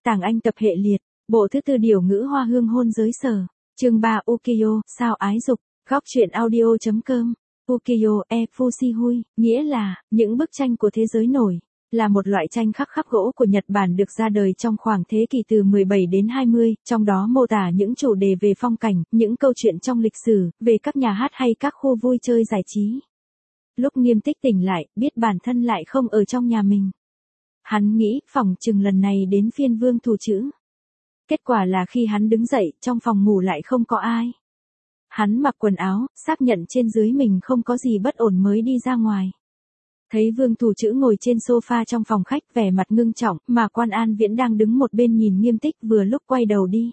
Tàng Anh tập hệ liệt, bộ thứ tư điều ngữ hoa hương hôn giới sở, chương 3 Ukiyo, sao ái dục, góc truyện audio.com, Ukiyo e Fushigui, nghĩa là, những bức tranh của thế giới nổi, là một loại tranh khắc khắc gỗ của Nhật Bản được ra đời trong khoảng thế kỷ từ 17 đến 20, trong đó mô tả những chủ đề về phong cảnh, những câu chuyện trong lịch sử, về các nhà hát hay các khu vui chơi giải trí. Lúc Nghiêm Tích tỉnh lại, biết bản thân lại không ở trong nhà mình. Hắn nghĩ, phỏng chừng lần này đến phiên Vương Thủ Chữ. Kết quả là khi hắn đứng dậy, trong phòng ngủ lại không có ai. Hắn mặc quần áo, xác nhận trên dưới mình không có gì bất ổn mới đi ra ngoài. Thấy Vương Thủ Chữ ngồi trên sofa trong phòng khách vẻ mặt ngưng trọng, mà Quan An Viễn đang đứng một bên nhìn Nghiêm Tích vừa lúc quay đầu đi.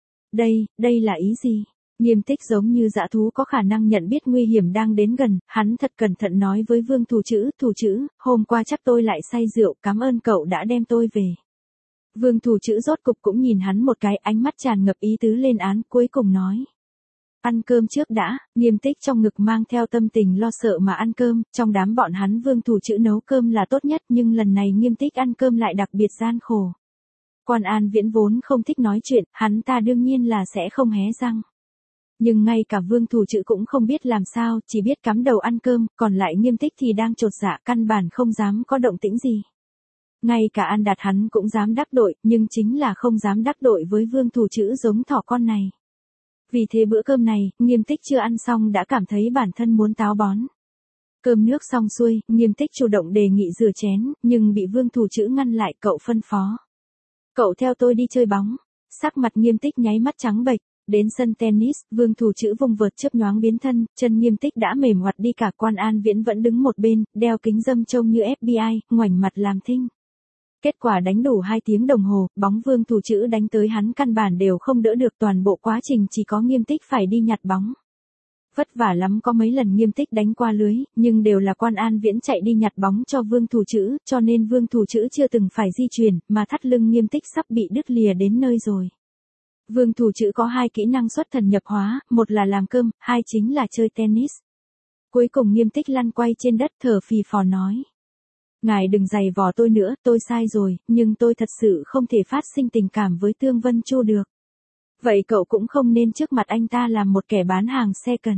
Đây là ý gì? Nghiêm Tích giống như dã thú có khả năng nhận biết nguy hiểm đang đến gần, hắn thật cẩn thận nói với Vương Thủ Chữ, hôm qua chắc tôi lại say rượu, cảm ơn cậu đã đem tôi về. Vương Thủ Chữ rốt cục cũng nhìn hắn một cái, ánh mắt tràn ngập ý tứ lên án, cuối cùng nói. Ăn cơm trước đã. Nghiêm Tích trong ngực mang theo tâm tình lo sợ mà ăn cơm, trong đám bọn hắn Vương Thủ Chữ nấu cơm là tốt nhất, nhưng lần này Nghiêm Tích ăn cơm lại đặc biệt gian khổ. Quan An Viễn vốn không thích nói chuyện, hắn ta đương nhiên là sẽ không hé răng. Nhưng ngay cả Vương Thủ Chữ cũng không biết làm sao, chỉ biết cắm đầu ăn cơm, còn lại Nghiêm Tích thì đang chột dạ, căn bản không dám có động tĩnh gì. Ngay cả An Đạt hắn cũng dám đắc tội, nhưng chính là không dám đắc tội với Vương Thủ Chữ giống thỏ con này. Vì thế bữa cơm này, Nghiêm Tích chưa ăn xong đã cảm thấy bản thân muốn táo bón. Cơm nước xong xuôi, Nghiêm Tích chủ động đề nghị rửa chén, nhưng bị Vương Thủ Chữ ngăn lại, cậu phân phó. Cậu theo tôi đi chơi bóng. Sắc mặt Nghiêm Tích nháy mắt trắng bệch. Đến sân tennis, Vương Thủ Chữ vung vợt chớp nhoáng biến thân, chân Nghiêm Tích đã mềm oặt đi cả. Quan An Viễn vẫn đứng một bên, đeo kính râm trông như FBI, ngoảnh mặt làm thinh. Kết quả đánh đủ 2 tiếng đồng hồ, bóng Vương Thủ Chữ đánh tới hắn căn bản đều không đỡ được, toàn bộ quá trình chỉ có Nghiêm Tích phải đi nhặt bóng. Vất vả lắm, có mấy lần Nghiêm Tích đánh qua lưới, nhưng đều là Quan An Viễn chạy đi nhặt bóng cho Vương Thủ Chữ, cho nên Vương Thủ Chữ chưa từng phải di chuyển, mà thắt lưng Nghiêm Tích sắp bị đứt lìa đến nơi rồi. Vương Thủ Chữ có 2 kỹ năng xuất thần nhập hóa, một là làm cơm, 2 chính là chơi tennis. Cuối cùng Nghiêm Tích lăn quay trên đất thở phì phò nói. Ngài đừng giày vò tôi nữa, tôi sai rồi, nhưng tôi thật sự không thể phát sinh tình cảm với Tương Vân Chu được. Vậy cậu cũng không nên trước mặt anh ta làm một kẻ bán hàng second.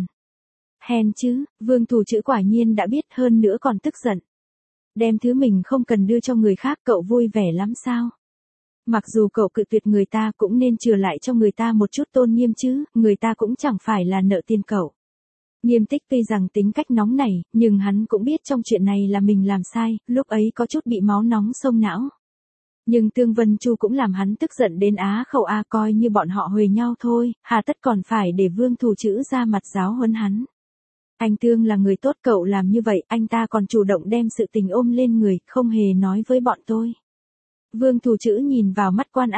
Hèn chứ, Vương Thủ Chữ quả nhiên đã biết, hơn nữa còn tức giận. Đem thứ mình không cần đưa cho người khác, cậu vui vẻ lắm sao? Mặc dù cậu cự tuyệt người ta cũng nên chừa lại cho người ta một chút tôn nghiêm chứ, người ta cũng chẳng phải là nợ tiền cậu. Nghiêm Tích tuy rằng tính cách nóng nảy, nhưng hắn cũng biết trong chuyện này là mình làm sai, lúc ấy có chút bị máu nóng xông não. Nhưng Tương Vân Chu cũng làm hắn tức giận đến á khẩu, coi như bọn họ huề nhau thôi, hà tất còn phải để Vương Thủ Chữ ra mặt giáo huấn hắn. Anh Tương là người tốt, cậu làm như vậy, anh ta còn chủ động đem sự tình ôm lên người, không hề nói với bọn tôi. Vương Thủ Chữ nhìn vào mắt Quan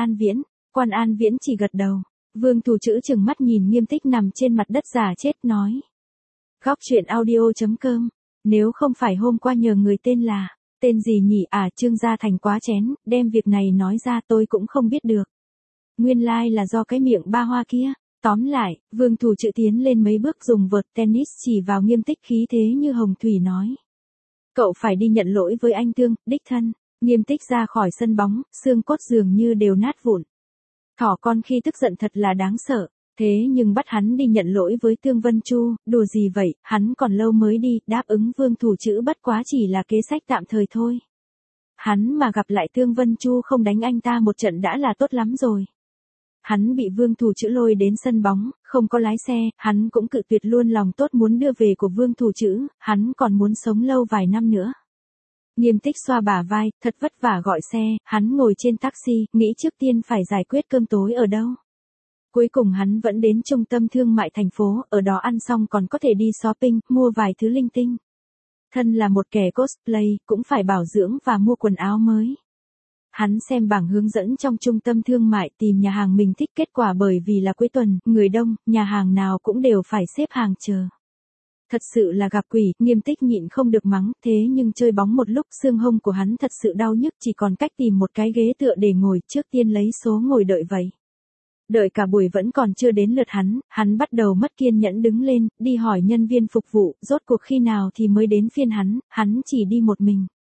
An Viễn chỉ gật đầu. Vương Thủ Chữ chừng mắt nhìn Nghiêm Tích nằm trên mặt đất giả chết nói. Góc truyện audio.com, nếu không phải hôm qua nhờ người tên gì nhỉ, Trương Gia Thành quá chén, đem việc này nói ra tôi cũng không biết được. Nguyên lai là do cái miệng ba hoa kia. Tóm lại, Vương Thủ Chữ tiến lên mấy bước dùng vợt tennis chỉ vào Nghiêm Tích khí thế như hồng thủy nói. Cậu phải đi nhận lỗi với anh Tương, đích thân. Nghiêm Tích ra khỏi sân bóng, xương cốt dường như đều nát vụn. Thỏ con khi tức giận thật là đáng sợ, thế nhưng bắt hắn đi nhận lỗi với Tương Vân Chu, đùa gì vậy, hắn còn lâu mới đi, đáp ứng Vương Thủ Chữ bất quá chỉ là kế sách tạm thời thôi. Hắn mà gặp lại Tương Vân Chu không đánh anh ta một trận đã là tốt lắm rồi. Hắn bị Vương Thủ Chữ lôi đến sân bóng, không có lái xe, hắn cũng cự tuyệt luôn lòng tốt muốn đưa về của Vương Thủ Chữ, hắn còn muốn sống lâu vài năm nữa. Nghiêm Tích xoa bả vai, thật vất vả gọi xe, hắn ngồi trên taxi, nghĩ trước tiên phải giải quyết cơm tối ở đâu. Cuối cùng hắn vẫn đến trung tâm thương mại thành phố, ở đó ăn xong còn có thể đi shopping, mua vài thứ linh tinh. Thân là một kẻ cosplay, cũng phải bảo dưỡng và mua quần áo mới. Hắn xem bảng hướng dẫn trong trung tâm thương mại tìm nhà hàng mình thích, kết quả bởi vì là cuối tuần, người đông, nhà hàng nào cũng đều phải xếp hàng chờ. Thật sự là gặp quỷ, Nghiêm Tích nhịn không được mắng, thế nhưng chơi bóng một lúc xương hông của hắn thật sự đau nhức, chỉ còn cách tìm một cái ghế tựa để ngồi, trước tiên lấy số ngồi đợi vậy. Đợi cả buổi vẫn còn chưa đến lượt hắn bắt đầu mất kiên nhẫn đứng lên, đi hỏi nhân viên phục vụ, rốt cuộc khi nào thì mới đến phiên hắn chỉ đi một mình.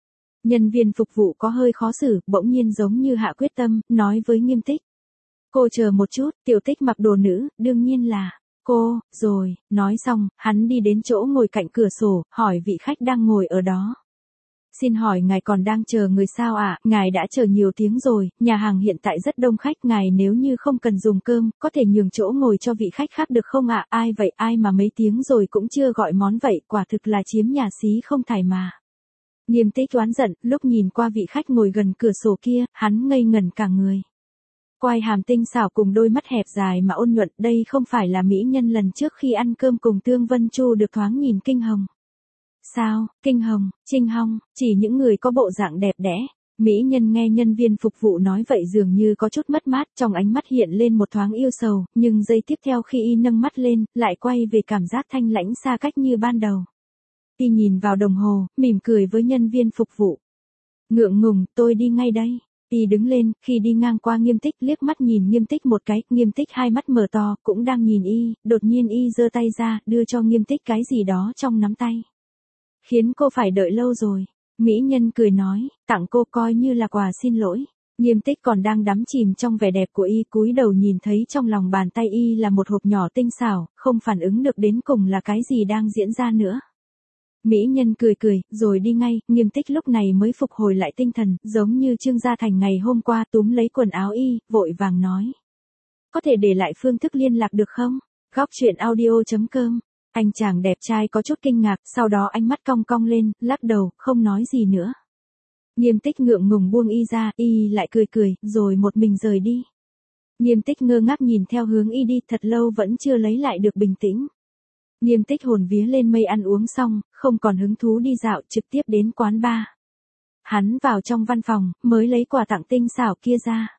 Nhân viên phục vụ có hơi khó xử, bỗng nhiên giống như hạ quyết tâm, nói với Nghiêm Tích. Cô chờ một chút, Tiểu Tích mặc đồ nữ, đương nhiên là cô, rồi, nói xong, hắn đi đến chỗ ngồi cạnh cửa sổ, hỏi vị khách đang ngồi ở đó. Xin hỏi ngài còn đang chờ người sao ạ? Ngài đã chờ nhiều tiếng rồi, nhà hàng hiện tại rất đông khách, ngài nếu như không cần dùng cơm, có thể nhường chỗ ngồi cho vị khách khác được không ạ? Ai vậy, ai mà mấy tiếng rồi cũng chưa gọi món vậy, quả thực là chiếm nhà xí không thải mà. Nghiêm Tích oán giận, lúc nhìn qua vị khách ngồi gần cửa sổ kia, hắn ngây ngẩn cả người. Quai hàm tinh xảo cùng đôi mắt hẹp dài mà ôn nhuận, đây không phải là mỹ nhân lần trước khi ăn cơm cùng Tương Vân Chu được thoáng nhìn kinh hồng. Sao, kinh hồng, trinh hong, chỉ những người có bộ dạng đẹp đẽ. Mỹ nhân nghe nhân viên phục vụ nói vậy dường như có chút mất mát, trong ánh mắt hiện lên một thoáng yêu sầu, nhưng giây tiếp theo khi y nâng mắt lên, lại quay về cảm giác thanh lãnh xa cách như ban đầu. Y nhìn vào đồng hồ, mỉm cười với nhân viên phục vụ. Ngượng ngùng, tôi đi ngay đây. Y đứng lên, khi đi ngang qua Nghiêm Tích liếc mắt nhìn Nghiêm Tích một cái, Nghiêm Tích hai mắt mở to, cũng đang nhìn y, đột nhiên y giơ tay ra, đưa cho Nghiêm Tích cái gì đó trong nắm tay. Khiến cô phải đợi lâu rồi. Mỹ nhân cười nói, tặng cô coi như là quà xin lỗi. Nghiêm Tích còn đang đắm chìm trong vẻ đẹp của y, cúi đầu nhìn thấy trong lòng bàn tay y là một hộp nhỏ tinh xảo, không phản ứng được đến cùng là cái gì đang diễn ra nữa. Mỹ nhân cười cười, rồi đi ngay, Nghiêm Tích lúc này mới phục hồi lại tinh thần, giống như Trương Gia Thành ngày hôm qua túm lấy quần áo y, vội vàng nói. Có thể để lại phương thức liên lạc được không? Góc truyện audio.com. Anh chàng đẹp trai có chút kinh ngạc, sau đó ánh mắt cong cong lên, lắc đầu, không nói gì nữa. Nghiêm Tích ngượng ngùng buông y ra, y lại cười cười, rồi một mình rời đi. Nghiêm Tích ngơ ngác nhìn theo hướng y đi, thật lâu vẫn chưa lấy lại được bình tĩnh. Nghiêm Tích hồn vía lên mây ăn uống xong, không còn hứng thú đi dạo, trực tiếp đến quán bar. Hắn vào trong văn phòng, mới lấy quà tặng tinh xảo kia ra.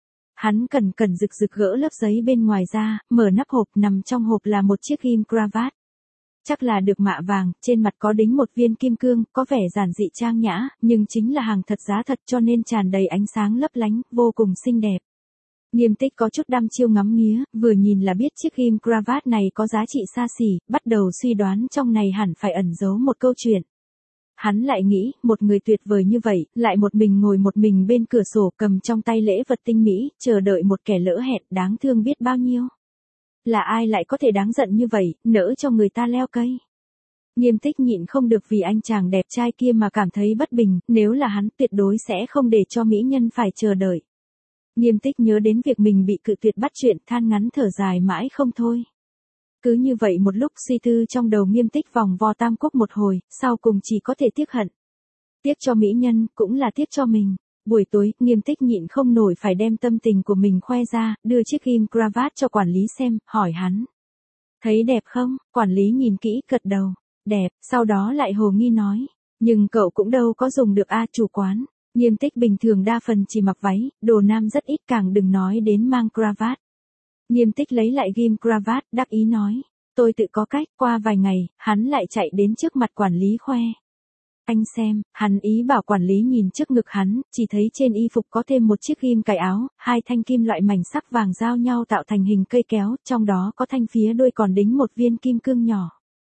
Hắn cẩn cẩn rực rực gỡ lớp giấy bên ngoài ra, mở nắp hộp, nằm trong hộp là một chiếc ghim cravat. Chắc là được mạ vàng, trên mặt có đính một viên kim cương, có vẻ giản dị trang nhã, nhưng chính là hàng thật giá thật cho nên tràn đầy ánh sáng lấp lánh, vô cùng xinh đẹp. Nghiêm Tích có chút đăm chiêu ngắm nghía, vừa nhìn là biết chiếc ghim cravat này có giá trị xa xỉ, bắt đầu suy đoán trong này hẳn phải ẩn giấu một câu chuyện. Hắn lại nghĩ, một người tuyệt vời như vậy, lại một mình ngồi một mình bên cửa sổ cầm trong tay lễ vật tinh mỹ, chờ đợi một kẻ lỡ hẹn, đáng thương biết bao nhiêu. Là ai lại có thể đáng giận như vậy, nỡ cho người ta leo cây. Nghiêm Tích nhịn không được vì anh chàng đẹp trai kia mà cảm thấy bất bình, nếu là hắn tuyệt đối sẽ không để cho mỹ nhân phải chờ đợi. Nghiêm Tích nhớ đến việc mình bị cự tuyệt bắt chuyện, than ngắn thở dài mãi không thôi. Cứ như vậy một lúc suy tư trong đầu Nghiêm Tích vòng vo tam quốc một hồi, sau cùng chỉ có thể tiếc hận. Tiếc cho mỹ nhân, cũng là tiếc cho mình. Buổi tối, Nghiêm Tích nhịn không nổi phải đem tâm tình của mình khoe ra, đưa chiếc ghim cravat cho quản lý xem, hỏi hắn. Thấy đẹp không? Quản lý nhìn kỹ, gật đầu. Đẹp, sau đó lại hồ nghi nói. Nhưng cậu cũng đâu có dùng được chủ quán. Nghiêm Tích bình thường đa phần chỉ mặc váy, đồ nam rất ít, càng đừng nói đến mang cravat. Nghiêm Tích lấy lại ghim cravat, đắc ý nói. Tôi tự có cách, qua vài ngày, hắn lại chạy đến trước mặt quản lý khoe. Anh xem, hắn ý bảo quản lý nhìn trước ngực hắn, chỉ thấy trên y phục có thêm một chiếc ghim cài áo, hai thanh kim loại mảnh sắc vàng giao nhau tạo thành hình cây kéo, trong đó có thanh phía đuôi còn đính một viên kim cương nhỏ.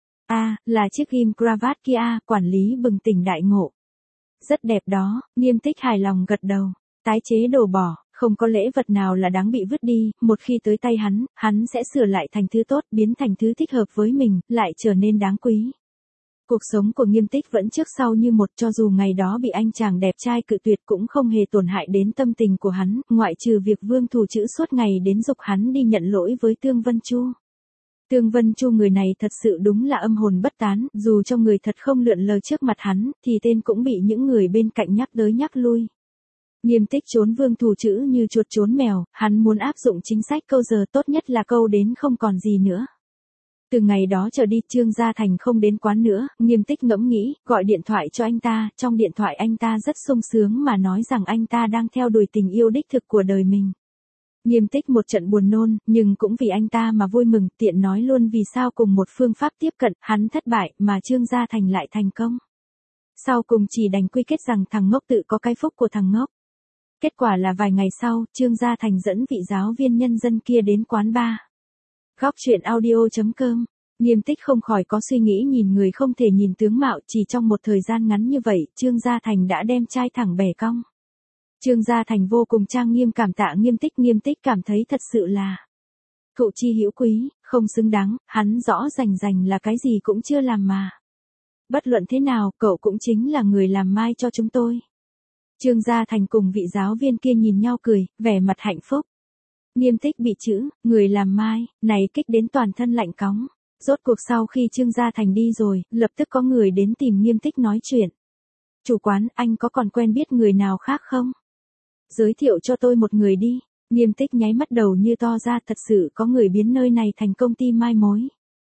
Là chiếc ghim cravat kia quản lý bừng tỉnh đại ngộ. Rất đẹp đó, Nghiêm Tích hài lòng gật đầu. Tái chế đồ bỏ, không có lễ vật nào là đáng bị vứt đi, một khi tới tay hắn sẽ sửa lại thành thứ tốt, biến thành thứ thích hợp với mình, lại trở nên đáng quý. Cuộc sống của Nghiêm Tích vẫn trước sau như một, cho dù ngày đó bị anh chàng đẹp trai cự tuyệt cũng không hề tổn hại đến tâm tình của hắn, ngoại trừ việc Vương Thủ Chữ suốt ngày đến giục hắn đi nhận lỗi với Tương Vân Chu. Tương Vân Chu người này thật sự đúng là âm hồn bất tán, dù cho người thật không lượn lờ trước mặt hắn, thì tên cũng bị những người bên cạnh nhắc tới nhắc lui. Nghiêm Tích trốn Vương Thủ Chữ như chuột trốn mèo, hắn muốn áp dụng chính sách câu giờ tốt nhất là câu đến không còn gì nữa. Từ ngày đó trở đi Trương Gia Thành không đến quán nữa, Nghiêm Tích ngẫm nghĩ, gọi điện thoại cho anh ta, trong điện thoại anh ta rất sung sướng mà nói rằng anh ta đang theo đuổi tình yêu đích thực của đời mình. Nghiêm Tích một trận buồn nôn, nhưng cũng vì anh ta mà vui mừng, tiện nói luôn vì sao cùng một phương pháp tiếp cận, hắn thất bại, mà Trương Gia Thành lại thành công. Sau cùng chỉ đành quy kết rằng thằng ngốc tự có cái phúc của thằng ngốc. Kết quả là vài ngày sau, Trương Gia Thành dẫn vị giáo viên nhân dân kia đến quán bar. Góc truyện audio.com Nghiêm Tích không khỏi có suy nghĩ nhìn người không thể nhìn tướng mạo, chỉ trong một thời gian ngắn như vậy, Trương Gia Thành đã đem trai thẳng bẻ cong. Trương Gia Thành vô cùng trang nghiêm cảm tạ Nghiêm Tích cảm thấy thật sự là thụ chi hữu quý, không xứng đáng, hắn rõ rành là cái gì cũng chưa làm mà. Bất luận thế nào, cậu cũng chính là người làm mai cho chúng tôi. Trương Gia Thành cùng vị giáo viên kia nhìn nhau cười, vẻ mặt hạnh phúc. Nghiêm Tích bị chữ, người làm mai, này kích đến toàn thân lạnh cóng. Rốt cuộc sau khi Trương Gia Thành đi rồi, lập tức có người đến tìm Nghiêm Tích nói chuyện. Chủ quán, anh có còn quen biết người nào khác không? Giới thiệu cho tôi một người đi. Nghiêm Tích nháy mắt đầu như to ra, thật sự có người biến nơi này thành công ty mai mối.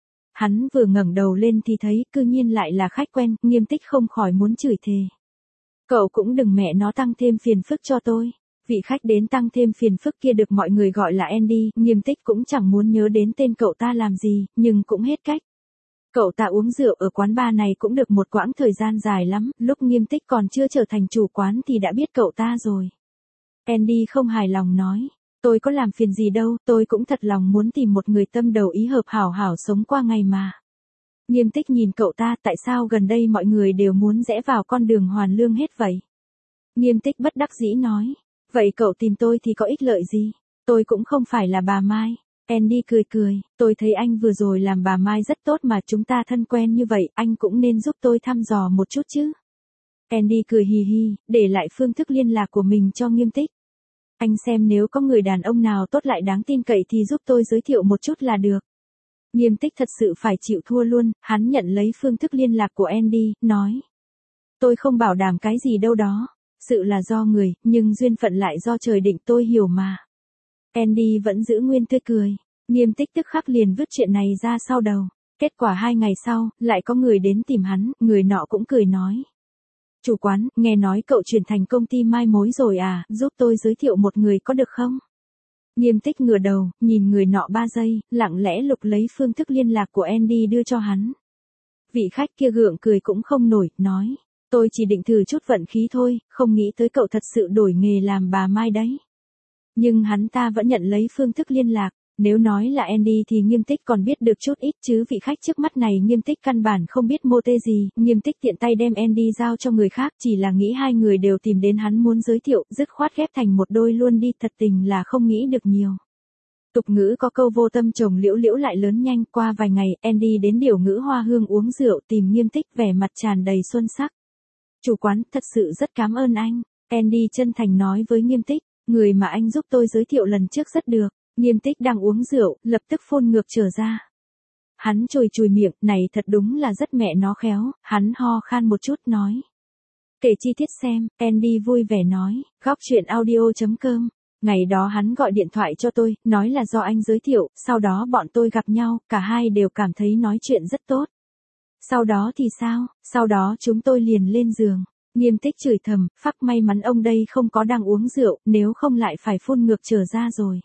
Hắn vừa ngẩng đầu lên thì thấy cư nhiên lại là khách quen, Nghiêm Tích không khỏi muốn chửi thề. Cậu cũng đừng mẹ nó tăng thêm phiền phức cho tôi. Vị khách đến tăng thêm phiền phức kia được mọi người gọi là Andy, Nghiêm Tích cũng chẳng muốn nhớ đến tên cậu ta làm gì, nhưng cũng hết cách. Cậu ta uống rượu ở quán bar này cũng được một quãng thời gian dài lắm, lúc Nghiêm Tích còn chưa trở thành chủ quán thì đã biết cậu ta rồi. Andy không hài lòng nói, tôi có làm phiền gì đâu, tôi cũng thật lòng muốn tìm một người tâm đầu ý hợp hảo hảo sống qua ngày mà. Nghiêm Tích nhìn cậu ta, tại sao gần đây mọi người đều muốn rẽ vào con đường hoàn lương hết vậy? Nghiêm Tích bất đắc dĩ nói, vậy cậu tìm tôi thì có ích lợi gì? Tôi cũng không phải là bà Mai. Andy cười, tôi thấy anh vừa rồi làm bà Mai rất tốt mà, chúng ta thân quen như vậy, anh cũng nên giúp tôi thăm dò một chút chứ. Andy cười hì hì, để lại phương thức liên lạc của mình cho Nghiêm Tích. Anh xem nếu có người đàn ông nào tốt lại đáng tin cậy thì giúp tôi giới thiệu một chút là được. Nghiêm Tích thật sự phải chịu thua luôn, hắn nhận lấy phương thức liên lạc của Andy, nói. Tôi không bảo đảm cái gì đâu đó, sự là do người, nhưng duyên phận lại do trời định, tôi hiểu mà. Andy vẫn giữ nguyên tươi cười, Nghiêm Tích tức khắc liền vứt chuyện này ra sau đầu. Kết quả 2 ngày sau, lại có người đến tìm hắn, người nọ cũng cười nói. Chủ quán, nghe nói cậu chuyển thành công ty mai mối rồi à, giúp tôi giới thiệu một người có được không? Nghiêm Tích ngửa đầu, nhìn người nọ 3 giây, lặng lẽ lục lấy phương thức liên lạc của Andy đưa cho hắn. Vị khách kia gượng cười cũng không nổi, nói. Tôi chỉ định thử chút vận khí thôi, không nghĩ tới cậu thật sự đổi nghề làm bà Mai đấy. Nhưng hắn ta vẫn nhận lấy phương thức liên lạc. Nếu nói là Andy thì Nghiêm Tích còn biết được chút ít chứ vị khách trước mắt này Nghiêm Tích căn bản không biết mô tê gì. Nghiêm Tích tiện tay đem Andy giao cho người khác, chỉ là nghĩ hai người đều tìm đến hắn muốn giới thiệu, dứt khoát ghép thành một đôi luôn đi, thật tình là không nghĩ được nhiều. Tục ngữ có câu vô tâm trồng liễu liễu lại lớn nhanh, qua vài ngày, Andy đến Điểu Ngữ Hoa Hương uống rượu tìm Nghiêm Tích, vẻ mặt tràn đầy xuân sắc. Chủ quán, thật sự rất cảm ơn anh. Andy chân thành nói với Nghiêm Tích, người mà anh giúp tôi giới thiệu lần trước rất được. Nghiêm Tích đang uống rượu, lập tức phun ngược trở ra. Hắn chùi miệng, này thật đúng là rất mẹ nó khéo, hắn ho khan một chút nói. Kể chi tiết xem, Andy vui vẻ nói, góc chuyện audio.com. Ngày đó hắn gọi điện thoại cho tôi, nói là do anh giới thiệu, sau đó bọn tôi gặp nhau, cả hai đều cảm thấy nói chuyện rất tốt. Sau đó thì sao, sau đó chúng tôi liền lên giường. Nghiêm Tích chửi thầm, phắc may mắn ông đây không có đang uống rượu, nếu không lại phải phun ngược trở ra rồi.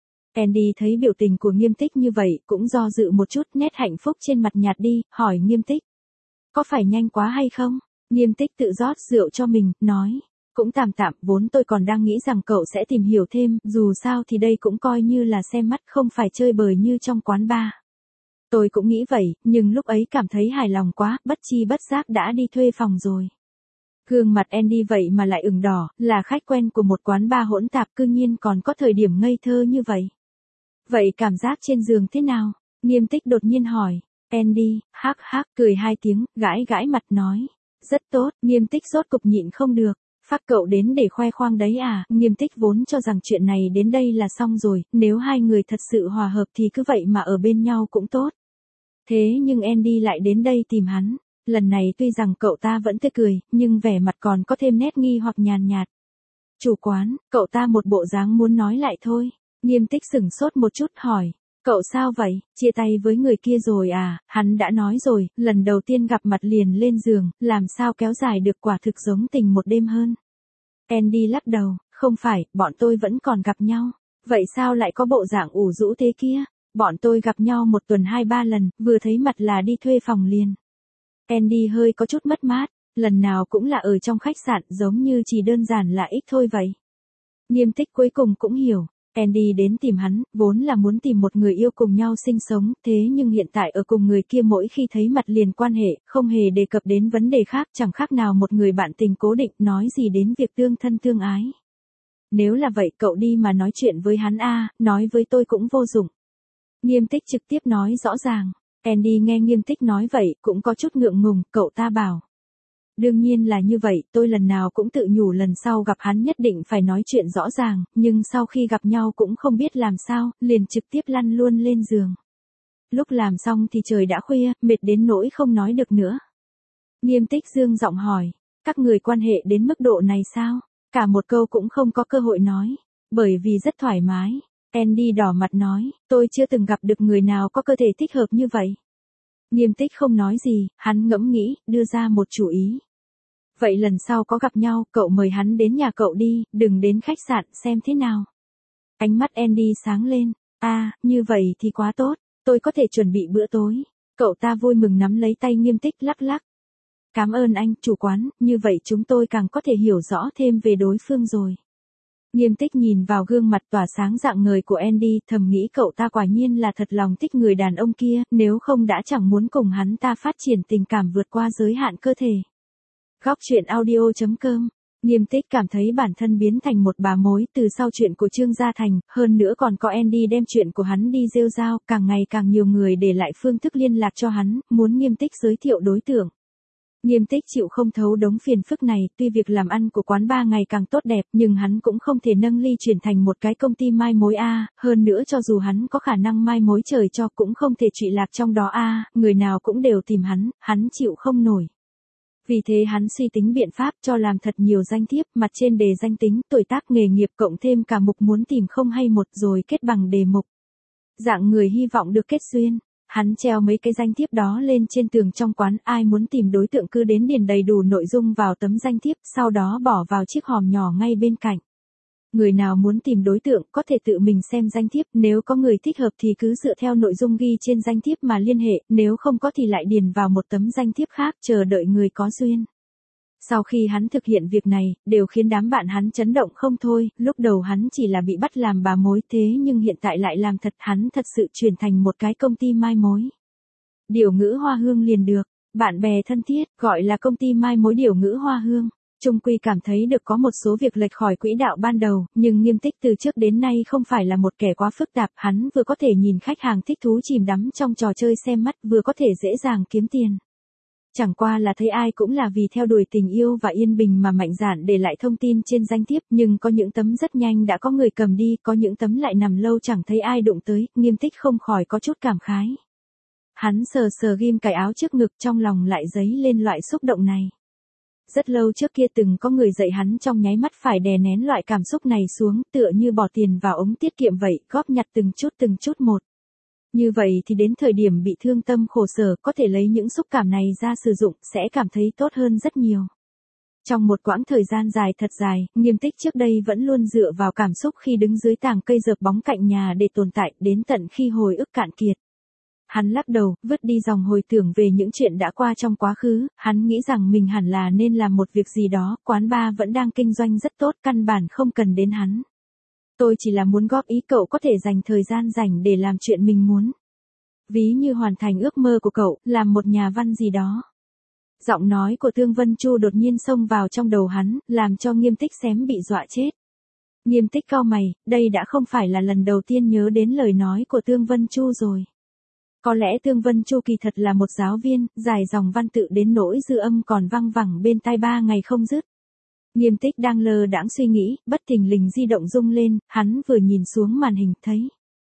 Andy thấy biểu tình của Nghiêm Tích như vậy, cũng do dự một chút, nét hạnh phúc trên mặt nhạt đi, hỏi Nghiêm Tích. Có phải nhanh quá hay không? Nghiêm Tích tự rót rượu cho mình, nói. Cũng tạm tạm, vốn tôi còn đang nghĩ rằng cậu sẽ tìm hiểu thêm, dù sao thì đây cũng coi như là xem mắt, không phải chơi bời như trong quán bar. Tôi cũng nghĩ vậy, nhưng lúc ấy cảm thấy hài lòng quá, bất chi bất giác đã đi thuê phòng rồi. Gương mặt Andy vậy mà lại ửng đỏ, là khách quen của một quán bar hỗn tạp, cư nhiên còn có thời điểm ngây thơ như vậy. Vậy cảm giác trên giường thế nào? Nghiêm Tích đột nhiên hỏi. Andy, hắc hắc, cười 2 tiếng, gãi mặt nói. Rất tốt, Nghiêm Tích rốt cục nhịn không được. Phác cậu đến để khoe khoang đấy à? Nghiêm Tích vốn cho rằng chuyện này đến đây là xong rồi, nếu hai người thật sự hòa hợp thì cứ vậy mà ở bên nhau cũng tốt. Thế nhưng Andy lại đến đây tìm hắn. Lần này tuy rằng cậu ta vẫn tươi cười, nhưng vẻ mặt còn có thêm nét nghi hoặc nhàn nhạt. Chủ quán, cậu ta một bộ dáng muốn nói lại thôi. Nghiêm Tích sửng sốt một chút hỏi. Cậu sao vậy, chia tay với người kia rồi à? Hắn đã nói rồi, lần đầu tiên gặp mặt liền lên giường, làm sao kéo dài được, quả thực giống tình một đêm hơn. Andy lắc đầu, không phải, bọn tôi vẫn còn gặp nhau. Vậy sao lại có bộ dạng ủ rũ thế kia? Bọn tôi gặp nhau 1 tuần 2-3 lần, vừa thấy mặt là đi thuê phòng liền. Andy hơi có chút mất mát, lần nào cũng là ở trong khách sạn, giống như chỉ đơn giản là ít thôi vậy. Nghiêm Tích cuối cùng cũng hiểu. Andy đến tìm hắn, vốn là muốn tìm một người yêu cùng nhau sinh sống, thế nhưng hiện tại ở cùng người kia mỗi khi thấy mặt liền quan hệ, không hề đề cập đến vấn đề khác, chẳng khác nào một người bạn tình cố định, nói gì đến việc tương thân tương ái. Nếu là vậy cậu đi mà nói chuyện với hắn a, nói với tôi cũng vô dụng. Nghiêm Tích trực tiếp nói rõ ràng. Andy nghe Nghiêm Tích nói vậy, cũng có chút ngượng ngùng, cậu ta bảo. Đương nhiên là như vậy, tôi lần nào cũng tự nhủ lần sau gặp hắn nhất định phải nói chuyện rõ ràng, nhưng sau khi gặp nhau cũng không biết làm sao, liền trực tiếp lăn luôn lên giường. Lúc làm xong thì trời đã khuya, mệt đến nỗi không nói được nữa. Nghiêm Tích dương giọng hỏi, các người quan hệ đến mức độ này sao? Cả một câu cũng không có cơ hội nói, bởi vì rất thoải mái. Andy đỏ mặt nói, tôi chưa từng gặp được người nào có cơ thể thích hợp như vậy. Nghiêm Tích không nói gì, hắn ngẫm nghĩ, đưa ra một chủ ý. Vậy lần sau có gặp nhau, cậu mời hắn đến nhà cậu đi, đừng đến khách sạn, xem thế nào. Ánh mắt Andy sáng lên, như vậy thì quá tốt, tôi có thể chuẩn bị bữa tối. Cậu ta vui mừng nắm lấy tay Nghiêm Tích lắc lắc. Cảm ơn anh, chủ quán, như vậy chúng tôi càng có thể hiểu rõ thêm về đối phương rồi. Nghiêm Tích nhìn vào gương mặt tỏa sáng rạng ngời của Andy, thầm nghĩ cậu ta quả nhiên là thật lòng thích người đàn ông kia, nếu không đã chẳng muốn cùng hắn ta phát triển tình cảm vượt qua giới hạn cơ thể. Góc truyện audio.com. Nghiêm Tích cảm thấy bản thân biến thành một bà mối từ sau chuyện của Trương Gia Thành, hơn nữa còn có Andy đem chuyện của hắn đi rêu rao, càng ngày càng nhiều người để lại phương thức liên lạc cho hắn, muốn Nghiêm Tích giới thiệu đối tượng. Nghiêm Tích chịu không thấu đống phiền phức này, tuy việc làm ăn của quán bar ngày càng tốt đẹp, nhưng hắn cũng không thể nâng ly chuyển thành một cái công ty mai mối hơn nữa cho dù hắn có khả năng mai mối trời cho cũng không thể trụy lạc trong đó người nào cũng đều tìm hắn chịu không nổi. Vì thế hắn suy tính biện pháp cho làm thật nhiều danh thiếp, mặt trên đề danh tính, tuổi tác, nghề nghiệp cộng thêm cả mục muốn tìm không hay một rồi kết bằng đề mục. Dạng người hy vọng được kết duyên. Hắn treo mấy cái danh thiếp đó lên trên tường trong quán, ai muốn tìm đối tượng cứ đến điền đầy đủ nội dung vào tấm danh thiếp, sau đó bỏ vào chiếc hòm nhỏ ngay bên cạnh. Người nào muốn tìm đối tượng có thể tự mình xem danh thiếp, nếu có người thích hợp thì cứ dựa theo nội dung ghi trên danh thiếp mà liên hệ, nếu không có thì lại điền vào một tấm danh thiếp khác, chờ đợi người có duyên. Sau khi hắn thực hiện việc này, đều khiến đám bạn hắn chấn động không thôi, lúc đầu hắn chỉ là bị bắt làm bà mối thế nhưng hiện tại lại làm thật, hắn thật sự chuyển thành một cái công ty mai mối. Điều ngữ Hoa Hương liền được, bạn bè thân thiết, gọi là công ty mai mối Điều ngữ Hoa Hương. Trung quy cảm thấy được có một số việc lệch khỏi quỹ đạo ban đầu, nhưng Nghiêm Tích từ trước đến nay không phải là một kẻ quá phức tạp, hắn vừa có thể nhìn khách hàng thích thú chìm đắm trong trò chơi xem mắt, vừa có thể dễ dàng kiếm tiền. Chẳng qua là thấy ai cũng là vì theo đuổi tình yêu và yên bình mà mạnh dạn để lại thông tin trên danh thiếp, nhưng có những tấm rất nhanh đã có người cầm đi, có những tấm lại nằm lâu chẳng thấy ai đụng tới, Nghiêm Tích không khỏi có chút cảm khái. Hắn sờ sờ ghim cài áo trước ngực, trong lòng lại dấy lên loại xúc động này. Rất lâu trước kia từng có người dạy hắn trong nháy mắt phải đè nén loại cảm xúc này xuống, tựa như bỏ tiền vào ống tiết kiệm vậy, góp nhặt từng chút một. Như vậy thì đến thời điểm bị thương tâm khổ sở, có thể lấy những xúc cảm này ra sử dụng, sẽ cảm thấy tốt hơn rất nhiều. Trong một quãng thời gian dài thật dài, Nghiêm Tích trước đây vẫn luôn dựa vào cảm xúc khi đứng dưới tàng cây dợp bóng cạnh nhà để tồn tại, đến tận khi hồi ức cạn kiệt. Hắn lắc đầu, vứt đi dòng hồi tưởng về những chuyện đã qua trong quá khứ, hắn nghĩ rằng mình hẳn là nên làm một việc gì đó, quán bar vẫn đang kinh doanh rất tốt, căn bản không cần đến hắn. Tôi chỉ là muốn góp ý cậu có thể dành thời gian rảnh để làm chuyện mình muốn. Ví như hoàn thành ước mơ của cậu, làm một nhà văn gì đó. Giọng nói của Tương Vân Chu đột nhiên xông vào trong đầu hắn, làm cho Nghiêm Tích xém bị dọa chết. Nghiêm Tích cau mày, đây đã không phải là lần đầu tiên nhớ đến lời nói của Tương Vân Chu rồi. Có lẽ Tương Vân Chu kỳ thật là một giáo viên, dài dòng văn tự đến nỗi dư âm còn văng vẳng bên tai 3 ngày không dứt. Nghiêm Tích đang lơ đãng suy nghĩ, bất thình lình di động rung lên, hắn vừa nhìn xuống màn hình thấy.